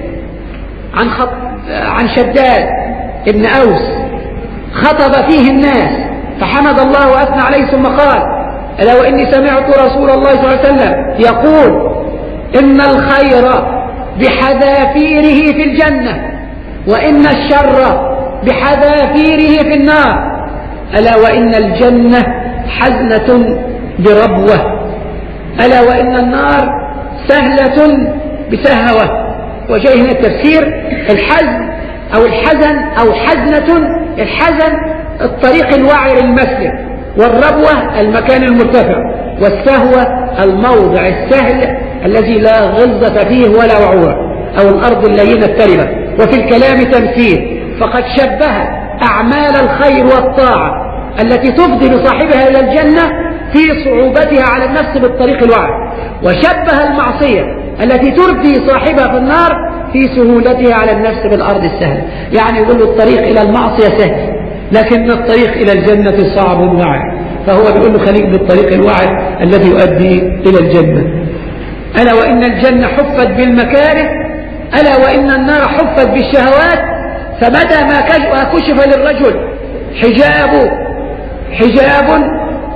عن شداد ابن أوس خطب فيه الناس فحمد الله وأثنى عليه ثم قال ألا وإني سمعت رسول الله صلى الله عليه وسلم يقول إن الخير بحذافيره في الجنة وإن الشر بحذافيره في النار، ألا وإن الجنة حزنة بربوة، ألا وإن النار سهلة بسهوة. وجاء هنا التفسير الحزن أو الحزن أو حزنة، الحزن الطريق الوعر المسلك، والربوة المكان المرتفع، والسهوة الموضع السهل الذي لا غلظة فيه ولا وعورة. أو الأرض اللينة التربة. وفي الكلام تمثيل، فقد شبه أعمال الخير والطاعة التي تفضل صاحبها إلى الجنة في صعوبتها على النفس بالطريق الوعد، وشبه المعصية التي تردي صاحبها في النار في سهولتها على النفس بالأرض السهلة. يعني يقول له الطريق إلى المعصية سهل، لكن الطريق إلى الجنة صعب وعد، فهو بيقول له خليك بالطريق الوعد الذي يؤدي إلى الجنة. ألا وإن الجنة حفت بالمكاره، ألا وإن النار حفت بالشهوات. فمتى ما كشف للرجل حجاب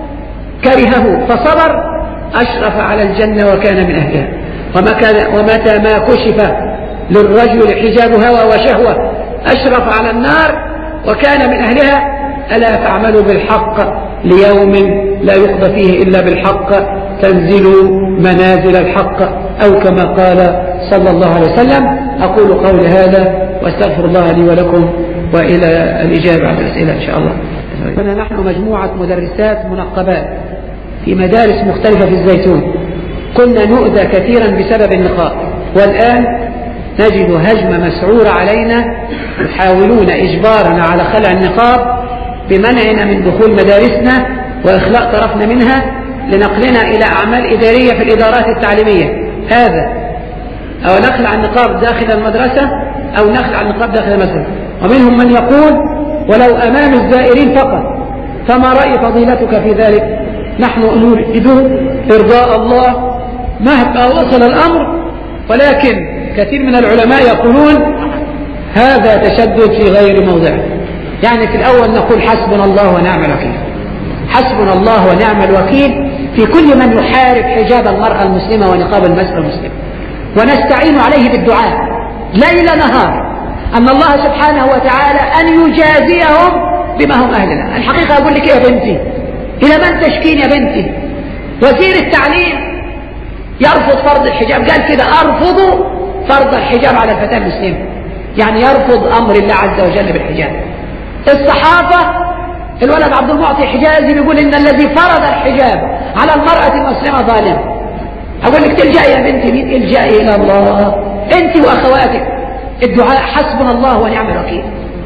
كرهه فصبر أشرف على الجنة وكان من أهلها. ومتى ما كشف للرجل حجاب هوى وشهوة أشرف على النار وكان من أهلها. ألا فاعملوا بالحق ليوم لا يقضى فيه إلا بالحق تنزلوا منازل الحق، أو كما قال صلى الله عليه وسلم. أقول قولي هذا واستغفر الله لي ولكم، وإلى الإجابة على الأسئلة إن شاء الله. نحن مجموعة مدرسات منقبات في مدارس مختلفة في الزيتون، كنا نؤذى كثيرا بسبب النقاب، والآن نجد هجمة مسعورة علينا، يحاولون إجبارنا على خلع النقاب بمنعنا من دخول مدارسنا وإخلاء طرفنا منها لنقلنا إلى أعمال إدارية في الإدارات التعليمية. هذا أو نخلع النقاب داخل المدرسة أو نخلع النقاب داخل المدرسة. ومنهم من يقول ولو أمام الزائرين فقط. فما رأي فضيلتك في ذلك؟ نحن نريد إرضاء الله مهما وصل الأمر، ولكن كثير من العلماء يقولون هذا تشدد في غير موضعه. يعني في الأول نقول حسبنا الله ونعم الوكيل، حسبنا الله ونعم الوكيل في كل من يحارب حجاب المرأة المسلمة ونقاب المرأة المسلمة، ونستعين عليه بالدعاء ليل نهار أن الله سبحانه وتعالى أن يجازيهم بما هم أهلنا. الحقيقة أقول لك يا بنتي، إلى من تشكين يا بنتي؟ وزير التعليم يرفض فرض الحجاب، قال كده أرفض فرض الحجاب على الفتاة المسلمة، يعني يرفض أمر الله عز وجل بالحجاب. الصحافة الولد عبد المعطي حجازي بيقول إن الذي فرض الحجاب على المرأة المسلمة ظالم. أقول لك تلجأي يا بنتي مين؟ الجأي إلى الله أنت وأخواتك. الدعاء حسبنا الله ونعم الوكيل،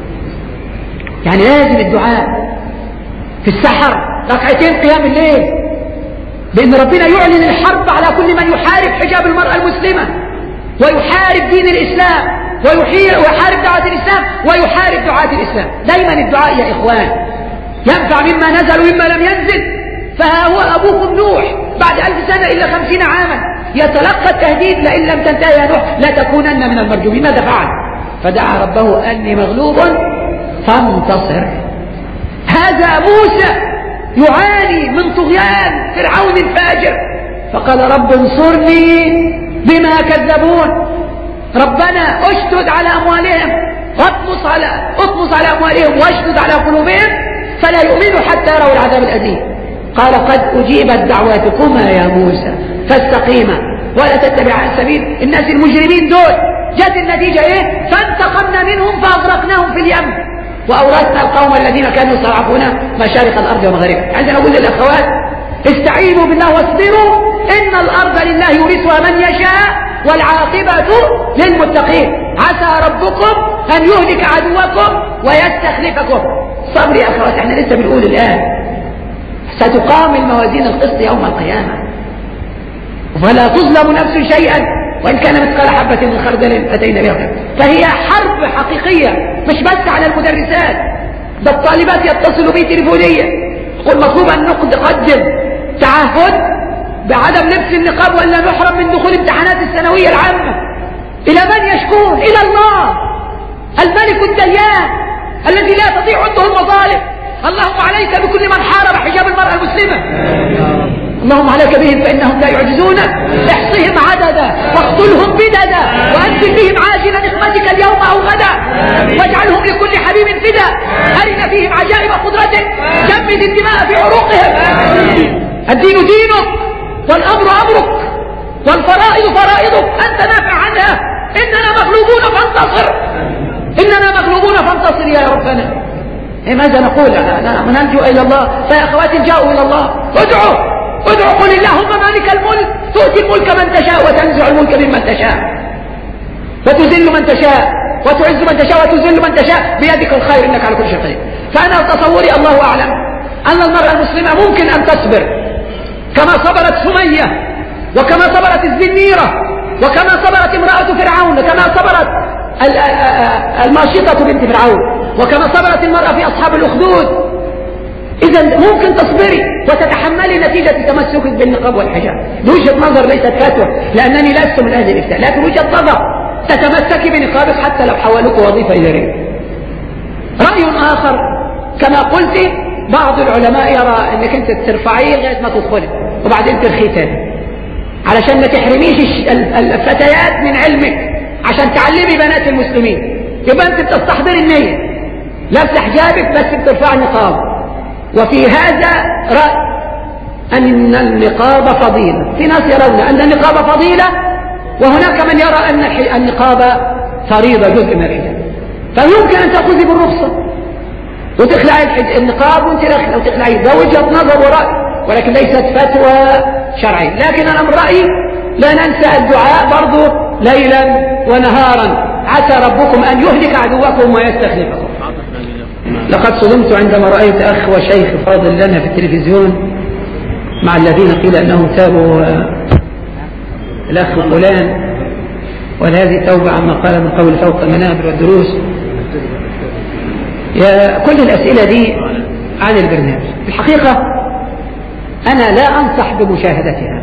يعني لازم الدعاء في السحر ركعتين قيام الليل، بأن ربنا يعلن الحرب على كل من يحارب حجاب المرأة المسلمة ويحارب دين الإسلام ويحارب دعاة الإسلام ويحارب دعاة الإسلام. دايما الدعاء يا إخوان ينفع مما نزل ومما لم ينزل. فها هو أبوكم نوح بعد 1000 سنة إلا 50 عاما يتلقى التهديد لئن لم تنتهي يا نوح لتكونن من المرجومين. ماذا فعل؟ فدعا ربه أني مغلوب فانتصر. هذا موسى يعاني من طغيان فرعون الفاجر، فقال رب انصرني بما كذبون. ربنا اشدد على أموالهم اطمس على أموالهم واشدد على قلوبهم فلا يؤمنوا حتى يروا العذاب الأليم. قال قد أجيبت دعواتكما يا موسى فاستقيما ولا تتبعا سبيل الناس المجرمين دول. جت النتيجة ايه؟ فانتقمنا منهم فأغرقناهم في اليم وأورثنا القوم الذين كانوا يستضعفون مشارق الأرض ومغاربها. عايزين أقول للأخوات استعينوا بالله واصبروا إن الأرض لله يورثها من يشاء والعاقبة للمتقين. عسى ربكم أن يهلك عدوكم ويستخلفكم. صبر يا أخوات، احنا لسه بنقول الآن ستقام الموازين القسط يوم القيامة ولا تظلم نفس شيئا وإن كان مثقال حبة من خردل أتينا بها. فهي حرب حقيقية مش بس على المدرسات، ده الطالبات يتصلوا بي تليفونيا يقول مطلوب أن نقدم تعهد بعدم لبس النقاب ولا نحرم من دخول امتحانات الثانوية العامة. إلى من يشكون؟ إلى الله الملك الديان الذي لا تطيع عنده المظالم. اللهم عليك بكل من حارب حجاب المرأة المسلمة، اللهم عليك بهم فإنهم لا يعجزون، احصهم عددا واقتلهم بددا وأنزل بهم عاجل نقمتك اليوم أو غدا واجعلهم لكل حبيب فدا. أرنا فيهم عجائب قدرتك، جمد الدماء في عروقهم. الدين دينك والأمر أمرك والفرائض فرائضك أنت نافع عنها. إننا مغلوبون فانتصر، إننا مغلوبون فانتصر يا ربنا. ماذا نقول؟ نلجأ إلى الله. فيا أخواتي الجاءوا إلى الله، ادعوا قل اللهم مالك الملك تؤتي الملك من تشاء وتنزع الملك ممن تشاء وتذل من تشاء وتعز من تشاء وتذل من تشاء، بيدك الخير إنك على كل شيء قدير. فأنا تصوري الله أعلم أن المرأة المسلمة ممكن أن تصبر كما صبرت سمية، وكما صبرت الزنيرة، وكما صبرت امرأة فرعون، وكما صبرت الماشطة بنت فرعون، وكما صبرت المرأة في أصحاب الأخدود. إذا ممكن تصبري وتتحملي نتيجة تمسكك بالنقاب والحجاب. بوجهة نظر ليست فتوى، لأنني لست من أهل الإفتاء، لكن وجهة نظر تتمسكي بنقابك حتى لو حولوك وظيفة إدارية. رأي آخر كما قلت، بعض العلماء يرى أنك أنت ترفعيه لغاية ما تدخلي وبعدين ترخيه تاني، علشان ما تحرميش الفتيات من علمك، عشان تعلمي بنات المسلمين. يبقى أنت بتستحضري النية، لابس حجابك بس بترفع نقاب. وفي هذا رأي أن النقاب فضيلة، في ناس يرون أن النقاب فضيلة، وهناك من يرى أن النقاب فريضة جزء من الحجاب. فيمكن أن تأخذي بالرخصة وتخلعي النقاب وانت داخله وتخلعيه، ده وجهة نظر ورأي، ولكن ليست فتوى شرعية. لكن أنا من رأيي لا ننسى الدعاء برضو ليلا ونهارا، عسى ربكم أن يهلك عدوكم ويستخلفكم. لقد صدمت عندما رأيت أخ وشيخ فاضل لنا في التلفزيون مع الذين قيل أنهم تابوا الأخ فلان، وهذه توبة عما قال من قول فوق المنابر والدروس. كل الأسئلة دي عن البرنامج. الحقيقة أنا لا أنصح بمشاهدتها.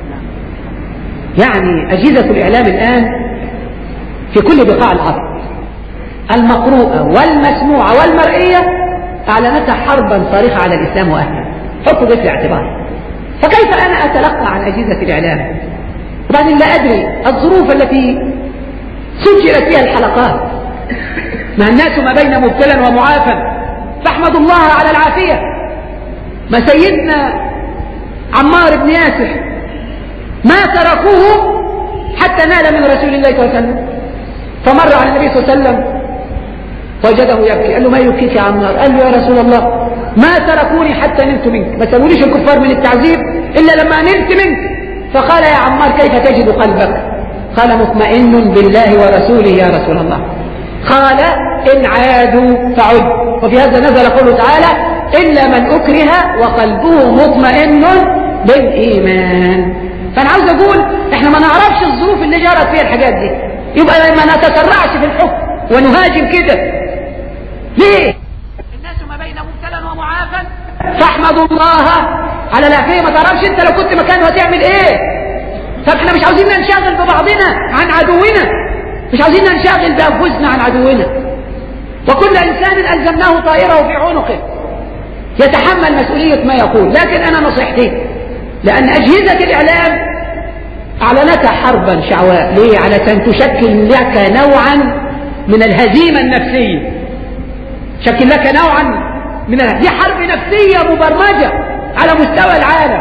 يعني أجهزة الإعلام الآن في كل بقاع الأرض المقروءة والمسموعة والمرئية أعلنتها حربا صارخة على الإسلام وأهله. حطوا ذلك الاعتبار. فكيف أنا أتلقى عن أجهزة الإعلام؟ وبعدين لا أدري الظروف التي سجلت فيها الحلقات، مع الناس ما بين مبتلا ومعافى، فاحمد الله على العافية. ما سيدنا عمار بن ياسر ما تركوه حتى نال من رسول الله صلى الله عليه وسلم، فمر على النبي صلى الله عليه وسلم وجده يبكي، قال له ما يبكيك يا عمار؟ قال له يا رسول الله ما تركوني حتى نلت منك، ما سووليش الكفار من التعذيب إلا لما نلت منك. فقال يا عمار كيف تجد قلبك؟ قال مطمئن بالله ورسوله يا رسول الله. قال إن عادوا فعد. وفي هذا نزل قوله تعالى إلا من أكره وقلبه مطمئن بالإيمان. فأنا عاوز أقول إحنا ما نعرفش الظروف اللي جرت فيها الحاجات دي، يبقى ما نتسرعش في الحكم ونهاجم كده. ليه؟ الناس ما بين مبتلا ومعافى، فاحمدوا الله على العافية. ما تعرفش انت لو كنت مكانه هتعمل ايه. طب احنا مش عاوزين ننشغل ببعضنا عن عدونا، مش عاوزين ننشغل بأنفسنا عن عدونا. وكل إنسان ألزمناه طائره في عنقه يتحمل مسؤولية ما يقول. لكن أنا نصيحتي، لأن أجهزة الإعلام أعلنتها حربا شعواء. ليه؟ علشان تشكل لك نوعا من الهزيمة النفسية، شكل لك نوعا من دي حرب نفسية مبرمجة على مستوى العالم،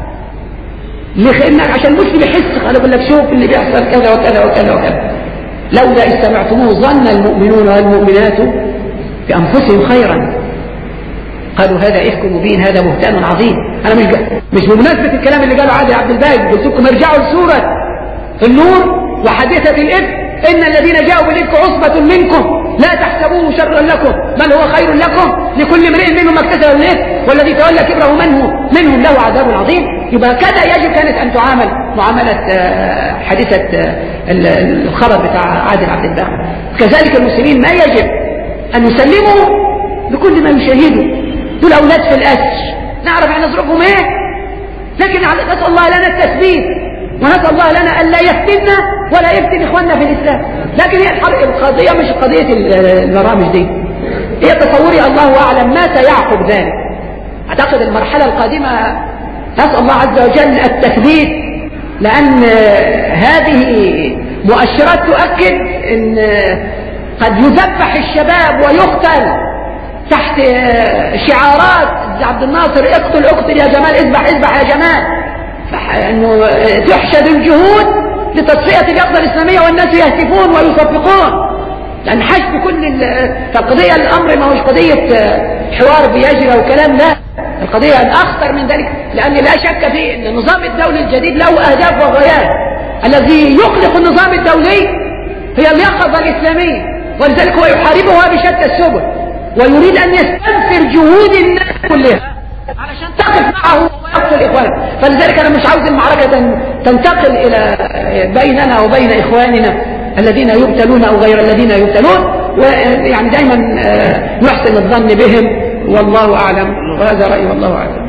لأنك عشان المسلم يحس. قال أقول لك شوف اللي بيحصل كذا وكذا وكذا وكذا. لولا إذ سمعتموه ظن المؤمنون والمؤمنات بأنفسهم خيرا قالوا هذا إفك مبين، هذا بهتان عظيم. أنا مش بمناسبة الكلام اللي قاله عادل عبد الباقي، قلت لكم ارجعوا لسورة النور وحادثة الإفك. إن الذين جاءوا بالإفك عصبة منكم لا تحسبوه شرا لكم بل هو خير لكم، لكل امرئ منهم ما اكتسب من الإفك والذي تولى كبره منهم له عذاب عظيم. يبقى كذا يجب كانت أن تعامل معاملة حادثة الخبر بتاع عادل عبد الباقي. كذلك المسلمين ما يجب أن يسلموا لكل ما يشاهدوا. دول أولاد في الأسر، نعرف احنا ظروفهم ايه، لكن نسأل الله لنا التثبيت، ونسأل الله لنا أن لا يفتننا ولا يفتن إخواننا في الإسلام. لكن هي القضية مش قضية البرامج دي، هي تصوري الله أعلم ما سيعقب ذلك. أعتقد المرحلة القادمة نسأل الله عز وجل التثبيت، لأن هذه مؤشرات تؤكد أن قد يذبح الشباب ويقتل تحت شعارات عبد الناصر اقتل يا جمال، اذبح يا جمال. فإنه تحشد الجهود لتصفية اليقظة الإسلامية والناس يهتفون ويصفقون، لأن حشد كل فالقضية الأمر ما هوش قضية حوار بيجرى وكلام، لا، القضية أخطر من ذلك، لأن لا شك في أن النظام الدولي الجديد له أهداف وغايات. الذي يخلق النظام الدولي هي اليقظة الإسلامية، ولذلك هو يحاربها بشتى السبل، ويريد أن يستنفر جهود الناس كلها علشان تقف معه ويقتل إخوانه. فلذلك أنا مش عاوز المعركة تنتقل إلى بيننا وبين إخواننا الذين يبتلون أو غير الذين يبتلون، ويعني دائما نحسن الظن بهم، والله أعلم، وهذا رأيي والله أعلم.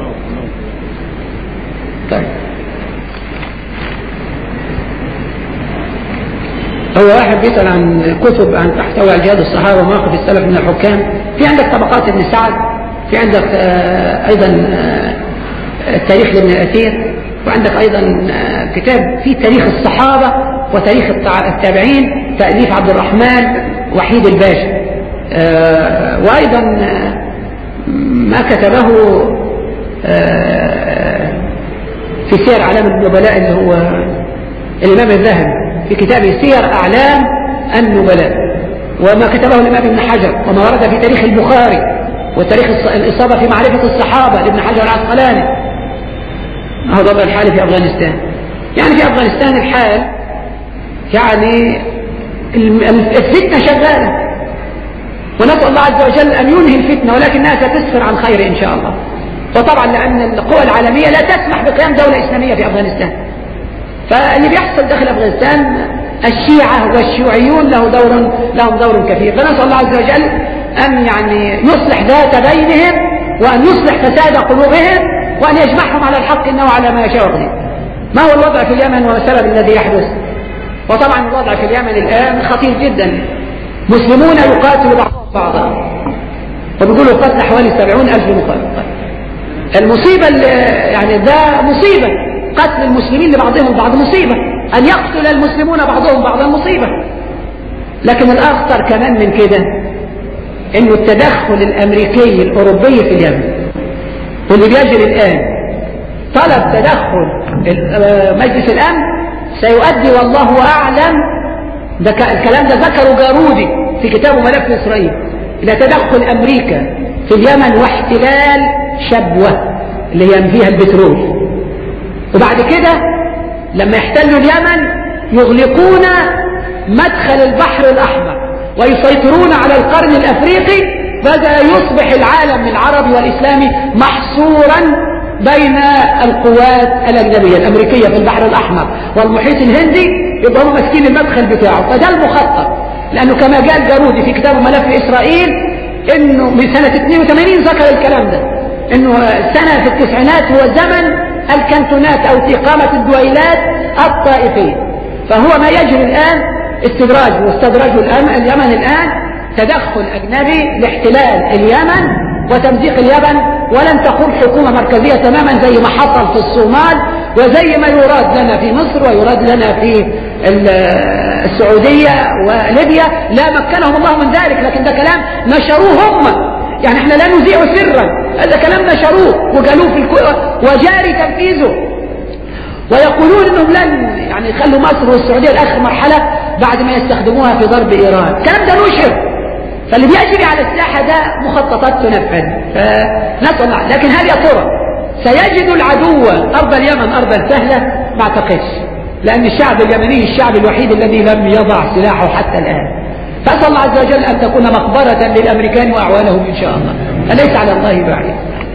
طيب، هو واحد بيسأل عن كتب عن تحتوي على جهاد الصحابة ومواقف السلف من الحكام. في عندك طبقات ابن سعد، في عندك أيضا التاريخ لابن الأثير، وعندك أيضا كتاب في تاريخ الصحابة وتاريخ التابعين تأليف عبد الرحمن وحيد الباشا، وأيضا ما كتبه في سير أعلام النبلاء اللي هو الإمام الذهبي في كتابه سير أعلام النبلاء، وما كتبه الإمام ابن حجر، وما ورد في تاريخ البخاري وتاريخ الإصابة في معرفة الصحابة لابن حجر العسقلاني. هو ضرب الحال في أفغانستان. يعني في أفغانستان الحال يعني الفتنة شغالة، ونسأل الله عز وجل أن ينهي الفتنة، ولكنها ستسفر عن خير إن شاء الله. وطبعا لأن القوى العالمية لا تسمح بقيام دولة إسلامية في أفغانستان، فاللي بيحصل داخل أفغانستان الشيعة والشيوعيون لهم دور كثير. فنسأل الله عز وجل أن يعني يصلح ذات بينهم، وأن يصلح فساد قلوبهم، وأن يجمعهم على الحق إنه على ما يشاء قدير. ما هو الوضع في اليمن والسبب الذي يحدث؟ وطبعا الوضع في اليمن الآن خطير جدا. مسلمون يقاتلوا بعضهم بعضا، وبيقولوا قتل حوالي 70,000 مقاتل. المصيبة يعني ده مصيبة، قتل المسلمين لبعضهم البعض مصيبة، أن يقتل المسلمون بعضهم بعضا مصيبة. لكن الأخطر كمان من كده إنه التدخل الأمريكي الأوروبي في اليمن واللي بيجري الآن، طلب تدخل مجلس الأمن سيؤدي والله أعلم، ده الكلام ده ذكره جارودي في كتابه ملف إسرائيل، إلى تدخل أمريكا في اليمن واحتلال شبوة اللي هي فيها البترول. وبعد كده لما يحتلوا اليمن يغلقون مدخل البحر الأحمر ويسيطرون على القرن الأفريقي، بدأ يصبح العالم العربي والإسلامي محصورا بين القوات الأجنبية الأمريكية في البحر الأحمر والمحيط الهندي، يبقى هم ماسكين المدخل بتاعه. فده المخطط، لأنه كما قال جارودي في كتابه ملف إسرائيل إنه من سنة 82 ذكر الكلام ده، إنه السنة في التسعينات هو زمن الكانتونات أو إقامة الدويلات الطائفية. فهو ما يجري الآن استدراج، واستدراج اليمن الآن تدخل أجنبي لاحتلال اليمن وتمزيق اليمن، ولن تقوم حكومة مركزية تماما زي ما حصل في الصومال، وزي ما يراد لنا في مصر ويراد لنا في السعودية وليبيا. لا مكنهم الله من ذلك، لكن ده كلام نشروه هم، يعني احنا لا نذيع سرا، هذا كلام نشروه وقالوه في وجاري تنفيذه، ويقولون انهم لن يعني يخلوا مصر والسعودية لاخر مرحلة بعد ما يستخدموها في ضرب ايران. الكلام ده نشر، فاللي بيجري على الساحة ده مخططات تنفذ. فنسأل الله، لكن هل يا ترى سيجد العدو أرض اليمن أرضا سهلة؟ ما اعتقدش، لأن الشعب اليمني الشعب الوحيد الذي لم يضع سلاحه حتى الآن. فأسأل الله عز وجل أن تكون مقبرة للأمريكان وأعوانهم إن شاء الله، أليس على الله بعيد.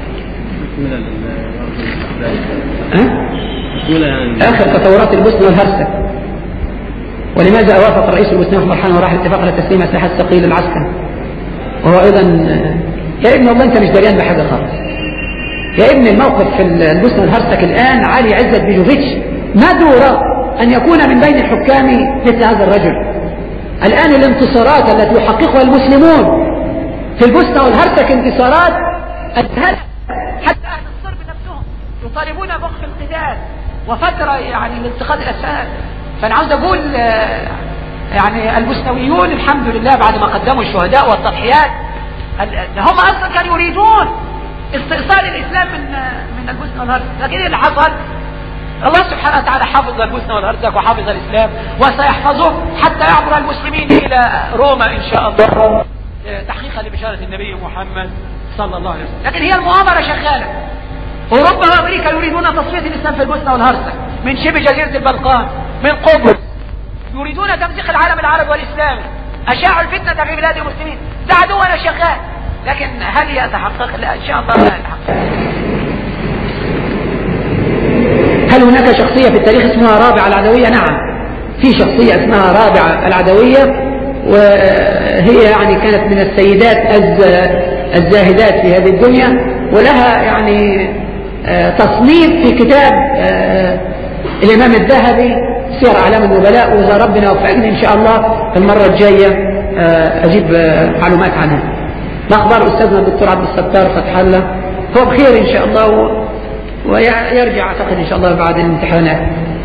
آخر تطورات البوسنة والهرسك، ولماذا أوافق رئيس البوسنة في مرحلة وراح الاتفاق على تسليم أسلحة ثقيل العسكر؟ وهو أيضا يا ابن الله أنت مش دريان بحاجة خالص يا ابن. الموقف في البوسنة والهرسك الآن علي عزت بيجوفيتش ندر أن يكون من بين الحكام مثل هذا الرجل. الآن الانتصارات التي يحققها المسلمون في البوسنة والهرسك انتصارات أذهلت حتى أهل الصرب نفسهم يطالبون بوقف القتال وفترة يعني لانتقاد الأسفل. فأنا عاوز أقول يعني البوسنويون الحمد لله بعد ما قدموا الشهداء والتضحيات هم أصلا كانوا يريدون استئصال الإسلام من البوسنة والهرسك، لكن إيه اللي حصل؟ الله سبحانه وتعالى حافظ البوسنة والهرسك وحافظ الإسلام وسيحفظه حتى يعبر المسلمين إلى روما إن شاء الله تحقيقا لبشارة النبي محمد صلى الله عليه وسلم. لكن هي المؤامرة شغالة. أوروبا وأمريكا يريدون تصفية الإسلام في البوسنة والهرسك من شبه جزيرة البلقان، من قبرص، يريدون تمزيق العالم العربي والإسلامي، أشاعوا الفتنة في بلاد المسلمين، ساعدونا شغال، لكن هل يتحقق؟ لا، إن شاء الله لا يتحقق. هل هناك شخصية في التاريخ اسمها رابعة العدوية؟ نعم، في شخصية اسمها رابعة العدوية، وهي يعني كانت من السيدات الزاهدات في هذه الدنيا، ولها يعني تصنيف في كتاب الإمام الذهبي سير أعلام النبلاء، وإذا ربنا وفقني إن شاء الله المرة الجاية أجيب معلومات عنها. ما أخبار أستاذنا الدكتور عبد الستار فتح الله؟ هو بخير إن شاء الله، ويرجع أعتقد إن شاء الله بعد الامتحانات.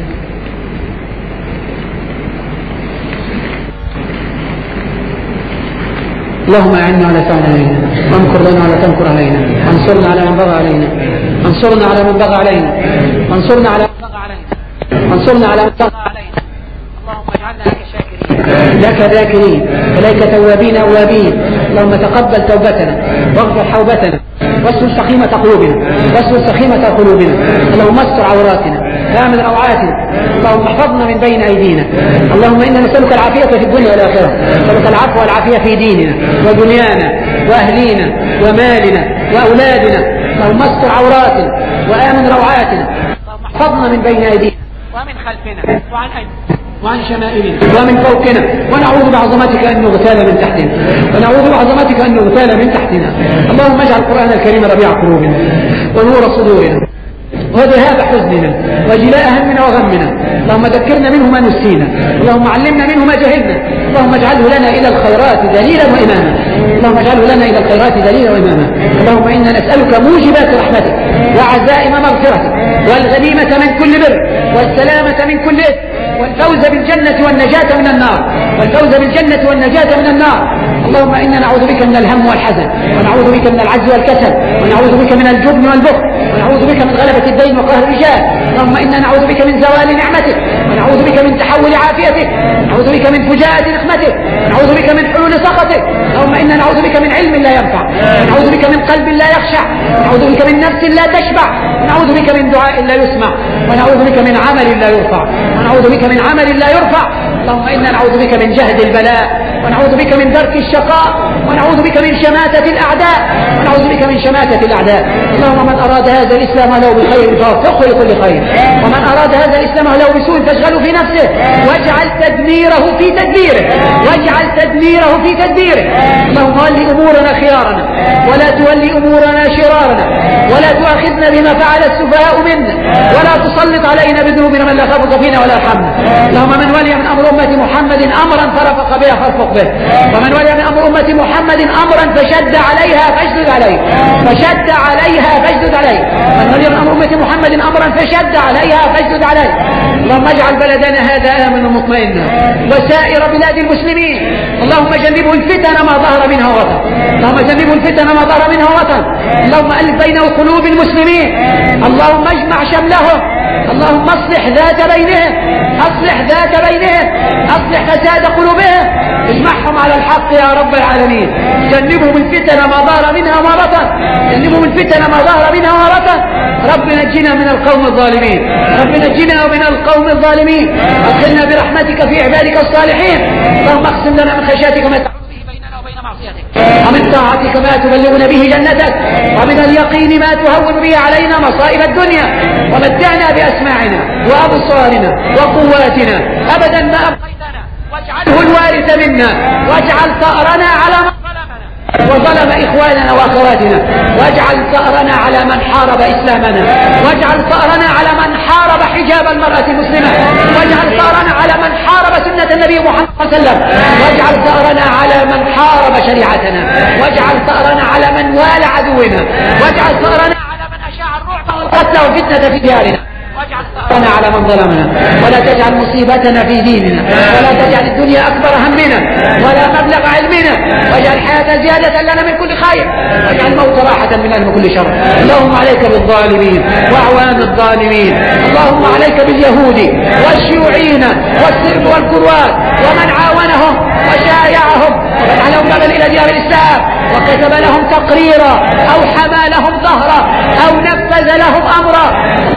اللهم أعنا ولا تعن علينا، وامكر لنا ولا تمكر علينا، وانصرنا على من بغى علينا، وانصرنا على من بغى علينا، وانصرنا على من بغى علينا، وانصرنا على من بغى علينا. اللهم اجعلنا لك شاكرين، لك ذاكرين، إليك توابين أوابين. اللهم تقبل توبتنا واغفر حوبتنا واسلل سخيمة قلوبنا، واسلل سخيمة قلوبنا. اللهم استر عوراتنا وآمن روعاتنا. اللهم احفظنا من بين أيدينا. اللهم إنا نسألك العافية في الدنيا والآخرة، نسألك العفو والعافية في ديننا ودنيانا وأهلينا ومالنا وأولادنا. اللهم استر عوراتنا وآمن روعاتنا. اللهم احفظنا من بين أيدينا ومن خلفنا وعن أيدينا وعن شمائلنا ومن فوقنا، ونعوذ بعظمتك أن نغتال من تحتنا، ونعوذ بعظمتك أن نغتال من تحتنا. اللهم اجعل القرآن الكريم ربيع قلوبنا ونور صدورنا وذهاب حزننا وجلاء همنا وغمنا. اللهم ذكرنا منه ما نسينا، اللهم علمنا منه ما جهلنا. اللهم اجعله لنا إلى الخيرات دليلا وإماما، اللهم اجعله لنا إلى الخيرات دليلا وإماما. اللهم إنا نسألك موجبات رحمتك وعزائم مغفرتك والغنيمة من كل بر والسلامة من كل إثم والفوز بالجنة والنجاة من النار، والفوز بالجنة والنجاة من النار. اللهم إنا نعوذ بك من الهم والحزن، ونعوذ بك من العجز والكسل، ونعوذ بك من الجبن والبخل، ونعوذ بك من غلبة الدين وقهر الرجال. اللهم إنا نعوذ بك من زوال نعمتك، ونعوذ بك من تحول عافيتك، ونعوذ بك من فجاءة نقمتك، ونعوذ بك من حلول سخطك. اللهم إنا نعوذ بك من علم لا ينفع، ونعوذ بك من قلب لا يخشع، ونعوذ بك من نفس لا تشبع، ونعوذ بك من دعاء لا يسمع، ونعوذ بك من عمل لا يرفع، ونعوذ بك من عمل لا يرفع. اللهم إنا نعوذ بك من جهد البلاء، ونعوذ بك من درك الشقاء، ونعوذ بك من شماتة الأعداء، ونعوذ بك من شماتة الأعداء. اللهم من أراد هذا الإسلام له بخير فوفقه لكل خير، ومن أراد هذا الإسلام له بسوء فاشغله في نفسه، واجعل تدميره في تدبيره، واجعل تدميره في تدبيره. اللهم ولي أمورنا خيارنا، ولا تولي أمورنا شرارنا، ولا تؤاخذنا بما فعل السفهاء منا، ولا تسلط علينا بذنوبنا من لا يخافك فينا ولا يرحمنا. اللهم من ولي من أمر أمة محمد أمرا فرفق بها فارفق به، ومن ولي من أمر أمة محمد أمرا فشد عليها فاشدد عليه، فشد عليها فاشدد عليه. من ولي من أمر أمة محمد أمرا فشد عليها فاشدد عليه. اللهم اجعل بلدنا هذا آمنا مطمئنا وسائر بلاد المسلمين. اللهم جنبه الفتن ما ظهر منها وبطن، اللهم جنبه الفتن ما ظهر منها وبطن. اللهم ألف بين قلوب المسلمين، اللهم اجمع شملهم، اللهم اصلح ذات بينهم، اصلح ذات بينهم، اصلح فساد قلوبهم، اجمعهم على الحق يا رب العالمين. جنبهم الفتن ما ظهر منها وما بطن، جنبهم الفتن ما ظهر منها وما بطن. رب نجنا من القوم الظالمين، رب نجنا من القوم الظالمين، ادخلنا برحمتك في عبادك الصالحين. اللهم اقسم لنا من خشيتك ما تحول به بيننا وبين معصيتك، ومن طاعتك ما تبلغنا به جنتك، ومن اليقين ما تهون به علينا مصائب الدنيا. ومتعنا بأسماعنا وأبصارنا وقواتنا أبدا ما أبقيتنا، واجعله الوارث منا، واجعل ثأرنا على من ظلمنا وظلم إخواننا وأخواتنا، واجعل ثأرنا على من حارب إسلامنا، واجعل ثأرنا على من حارب حجاب المرأة المسلمة، واجعل ثأرنا على من حارب سنة النبي محمد صلى الله عليه وسلم، واجعل ثأرنا على من حارب شريعتنا، واجعل ثأرنا على من والى عدونا، واجعل ثأرنا على من أشاع الرعب والقتل والفتنة في ديارنا، واجعل ثأرنا على من ظلمنا، ولا تجعل مصيبتنا في ديننا، ولا تجعل الدنيا أكبر همنا ولا مبلغ علمنا، واجعل الحياة زيادة لنا من كل خير، واجعل الموت راحة منا من كل شر. اللهم عليك بالظالمين وأعوان الظالمين، اللهم عليك باليهود والشيوعيين والسرب والكروات ومن عاونهم وشايعهم وجعلهم بابا إلى ديار الإسلام، وكتب لهم تقريرا أو حمى لهم ظهرا أو نفذ لهم أمرا. اللهم عليك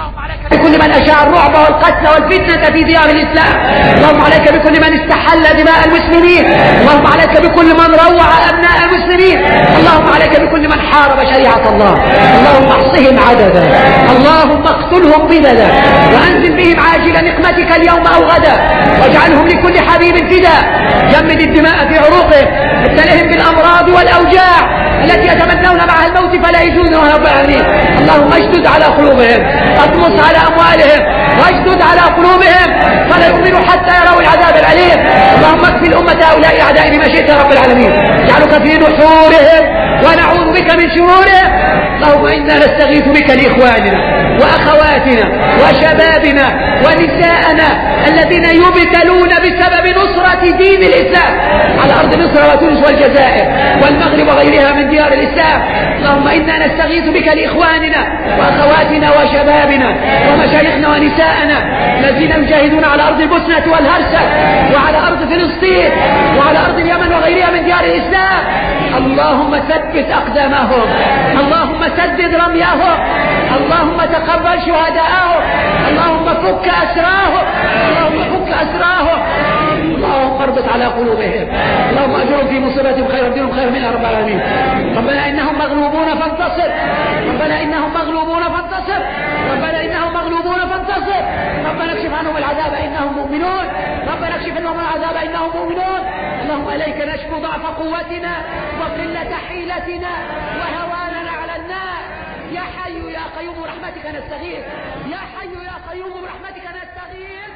بكل من أشاع الرعب والقتل والفتنة في ديار الإسلام. اللهم عليك بكل من استحل دماء المسلمين. اللهم عليك بكل من روع أبناء المسلمين. اللهم عليك بكل من حارب شريعة الله. اللهم احصهم عددا. اللهم اقتلهم بددا وأنزل بهم عاجل نقمتك اليوم أو غدا واجعلهم لكل حبيب فدا. جمد الدماء في عروقهم ابتلهم بالأمراض والأوجاع التي يتمنون معها الموت فلا يجوزها رب العالمين. اللهم اشدد على قلوبهم، اطمس على أموالهم واشدد على قلوبهم فلا يؤمنوا حتى يروا العذاب الأليم. اللهم اكفي الأمة هؤلاء الأعداء بما شئت يا رب العالمين. اجعلك في نحورهم ونعوذ بك من شرورهم. اللهم إنا نستغيث بك لإخواننا وأخواتنا وشبابنا ونساءنا الذين يبتلون بسبب نصرة دين الإسلام على أرض مصر وتونس والجزائر والمغرب وغيرها من ديار الإسلام. اللهم إنا نستغيث بك لإخواننا وأخواتنا وشبابنا ومشايخنا ونساءنا الذين يجاهدون على أرض البوسنة والهرسك وعلى أرض فلسطين وعلى أرض اليمن وغيرها من ديار الإسلام. اللهم ثبت أقدامهم. اللهم سدد رميهم. اللهم تقبل شهداءهم. اللهم فك أسراهم. اللهم فك أسراهم. اللهم اربط على قلوبهم. اللهم أجرهم في مصيبتهم خير دينهم خير منها رب العالمين. ربنا إنهم مغلوبون فانتصر. ربنا إنهم مغلوبون فانتصر. ربنا إنهم مغلوبون فانتصر. ربنا اكشف عنهم العذاب إنهم مؤمنون. ربنا اكشف عنهم العذاب إنهم مؤمنون. اللهم إليك نشكو ضعف قوتنا وقلة حيلتنا وهواننا على الناس. يا حي يا قيوم برحمتك نستغيث. يا حي يا قيوم برحمتك نستغيث.